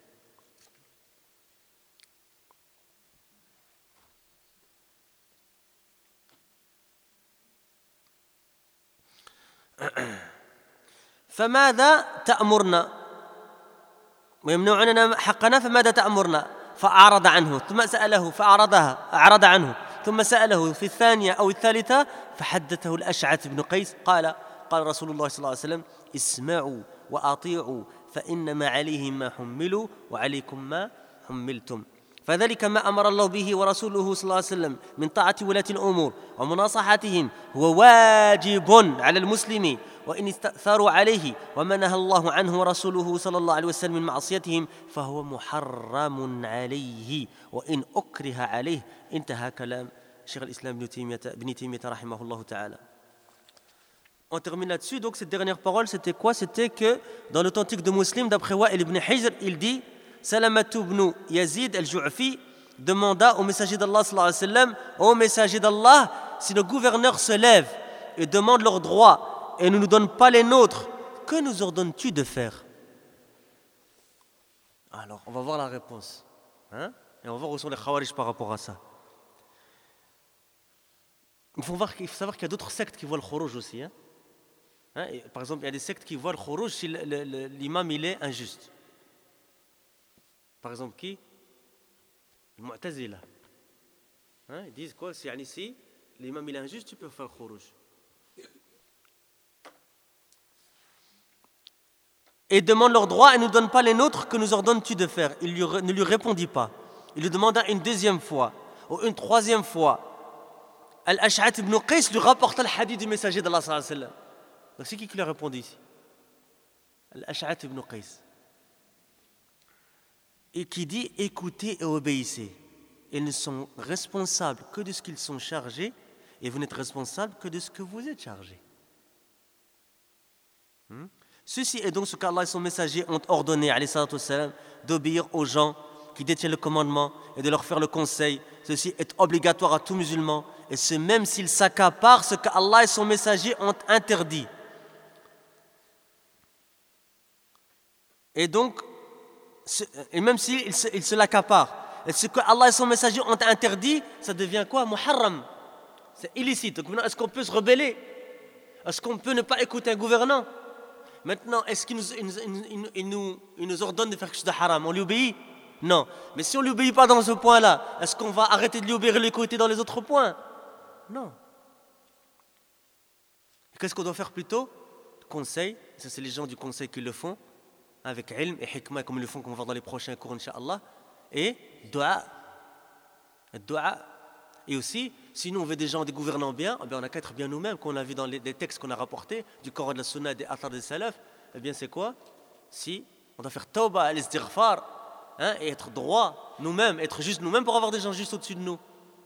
فماذا تأمرنا ويمنعوننا حقنا فماذا تأمرنا؟ فأعرض عنه ثم سأله فأعرضها أعرض عنه ثم سأله في الثانية أو الثالثة فحدثه الأشعث بن قيس قال قال رسول الله صلى الله عليه وسلم اسمعوا وأطيعوا فإنما عليهم ما حملوا وعليكم ما حملتم. فذلك ما أمر الله به ورسوله صلى الله عليه وسلم من طاعة ولاة الأمور ومناصحتهم هو واجب على المسلم وإن استأثروا عليه وما نهى الله عنه ورسوله صلى الله عليه وسلم من معصيتهم فهو محرم عليه وإن أكره عليه. انتهى كلام شيخ الإسلام ابن تيمية ابن تيمية رحمه الله تعالى. On termine là-dessus. Donc cette dernière parole, c'était quoi? C'était que dans l'authentique de Muslim, d'après Wa'il ibn Hijr, il dit Salamat ibn Yazid al-Ju'fi demanda au messager d'Allah sallallahu alayhi wa sallam, ô messager d'Allah, si nos gouverneurs se lèvent et demandent leurs droits et ne nous donnent pas les nôtres, que nous ordonnes-tu de faire? Alors, on va voir la réponse. Hein? Et on va voir où sont les Khawarij par rapport à ça. Il faut, voir, il faut savoir qu'il y a d'autres sectes qui voient le Khuruj aussi. Hein? Hein? Et, par exemple, il y a des sectes qui voient le Khuruj si le, le, le, l'imam il est injuste. Par exemple, qui? Le Mu'tazila. Hein? Ils disent quoi? Si l'imam il est injuste, tu peux faire le Khuruj. et demande leurs droits et ne nous donne pas les nôtres, que nous ordonnes-tu de faire? Il lui, ne lui répondit pas. Il lui demanda une deuxième fois, ou une troisième fois. Al-Ash'ath ibn Qais lui rapporta le hadith du messager d'Allah sallallahu alayhi wa sallam. Donc c'est qui qui lui a répondu ici? Al-Ash'ath ibn Qais. Et qui dit écoutez et obéissez. Ils ne sont responsables que de ce qu'ils sont chargés et vous n'êtes responsables que de ce que vous êtes chargés. Hmm? Ceci est donc ce qu'Allah et son messager ont ordonné alayhi salatu wassalam, d'obéir aux gens qui détiennent le commandement et de leur faire le conseil. Ceci est obligatoire à tout musulman et ce même s'il s'accapare ce qu'Allah et son messager ont interdit. Et donc, et même s'il se, il se l'accapare, et ce que Allah et son messager ont interdit, ça devient quoi? Muharram. C'est illicite. Donc maintenant, est-ce qu'on peut se rebeller? Est-ce qu'on peut ne pas écouter un gouvernant? Maintenant, est-ce qu'il nous, il, il, il nous, il nous ordonne de faire quelque chose de haram? On lui obéit? Non. Mais si on ne lui obéit pas dans ce point-là, est-ce qu'on va arrêter de lui obéir et l'écouter dans les autres points? Non. Et qu'est-ce qu'on doit faire plutôt? Conseil. Ça, c'est les gens du conseil qui le font, avec ilm et hikmah, comme ils le font, comme on va voir dans les prochains cours, incha'Allah. Et dua. Dua. Et aussi, si nous on veut des gens, des gouvernants bien, eh bien on n'a qu'à être bien nous-mêmes, comme on a vu dans les, les textes qu'on a rapportés, du Coran de la Sunna et des Athar des Salaf. Eh bien c'est quoi? Si on doit faire tawba, al-istighfar, hein, et être droit nous-mêmes, être juste nous-mêmes pour avoir des gens juste au-dessus de nous.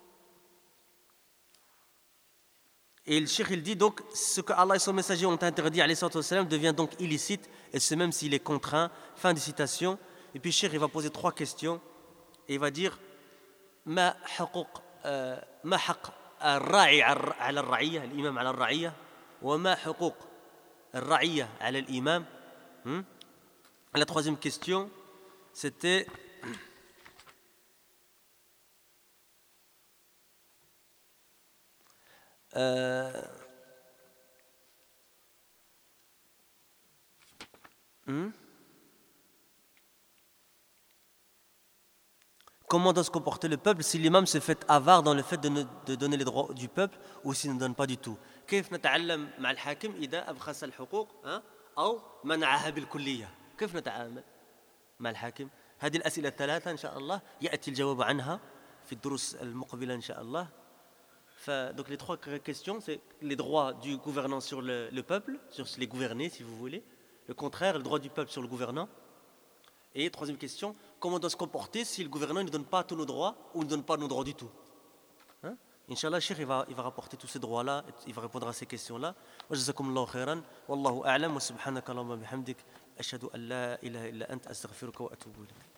Et le cheikh il dit donc, ce que Allah et son messager ont interdit, alayhi salatu wassalam, devient donc illicite, et c'est même s'il est contraint. Fin de citation. Et puis le cheikh il va poser trois questions, et il va dire Ma huquq ما حق الراعي على الرعية الإمام على الرعية وما حقوق الرعية على الإمام. La troisième question, c'était euh, hmm? Comment doit se comporter le peuple si l'imam se fait avare dans le fait de, ne, de donner les droits du peuple ou s'il ne donne pas du tout? كيف نتعلم مع الحاكم إذا أبخس الحقوق أو منعها بالكلية؟ كيف نتعامل مع الحاكم؟ هذه الأسئلة الثلاثة إن شاء الله يأتي الجواب عنها في الدروس المقبلة إن شاء الله. Donc les trois questions, c'est les droits du gouvernant sur le, le peuple, sur les gouvernés si vous voulez. Le contraire, le droit du peuple sur le gouvernant. Et troisième question, comment on doit se comporter si le gouverneur ne donne pas tous nos droits ou ne donne pas nos droits du tout? Hein? Inch'Allah, le cheikh il va, il va rapporter tous ces droits-là, il va répondre à ces questions-là. Wa jazakumullahu khairan, wallahu a'lam, wa subhanaka Allahumma bihamdik, ashhadu an la ilaha illa anta astaghfiruka wa atubu ilayk.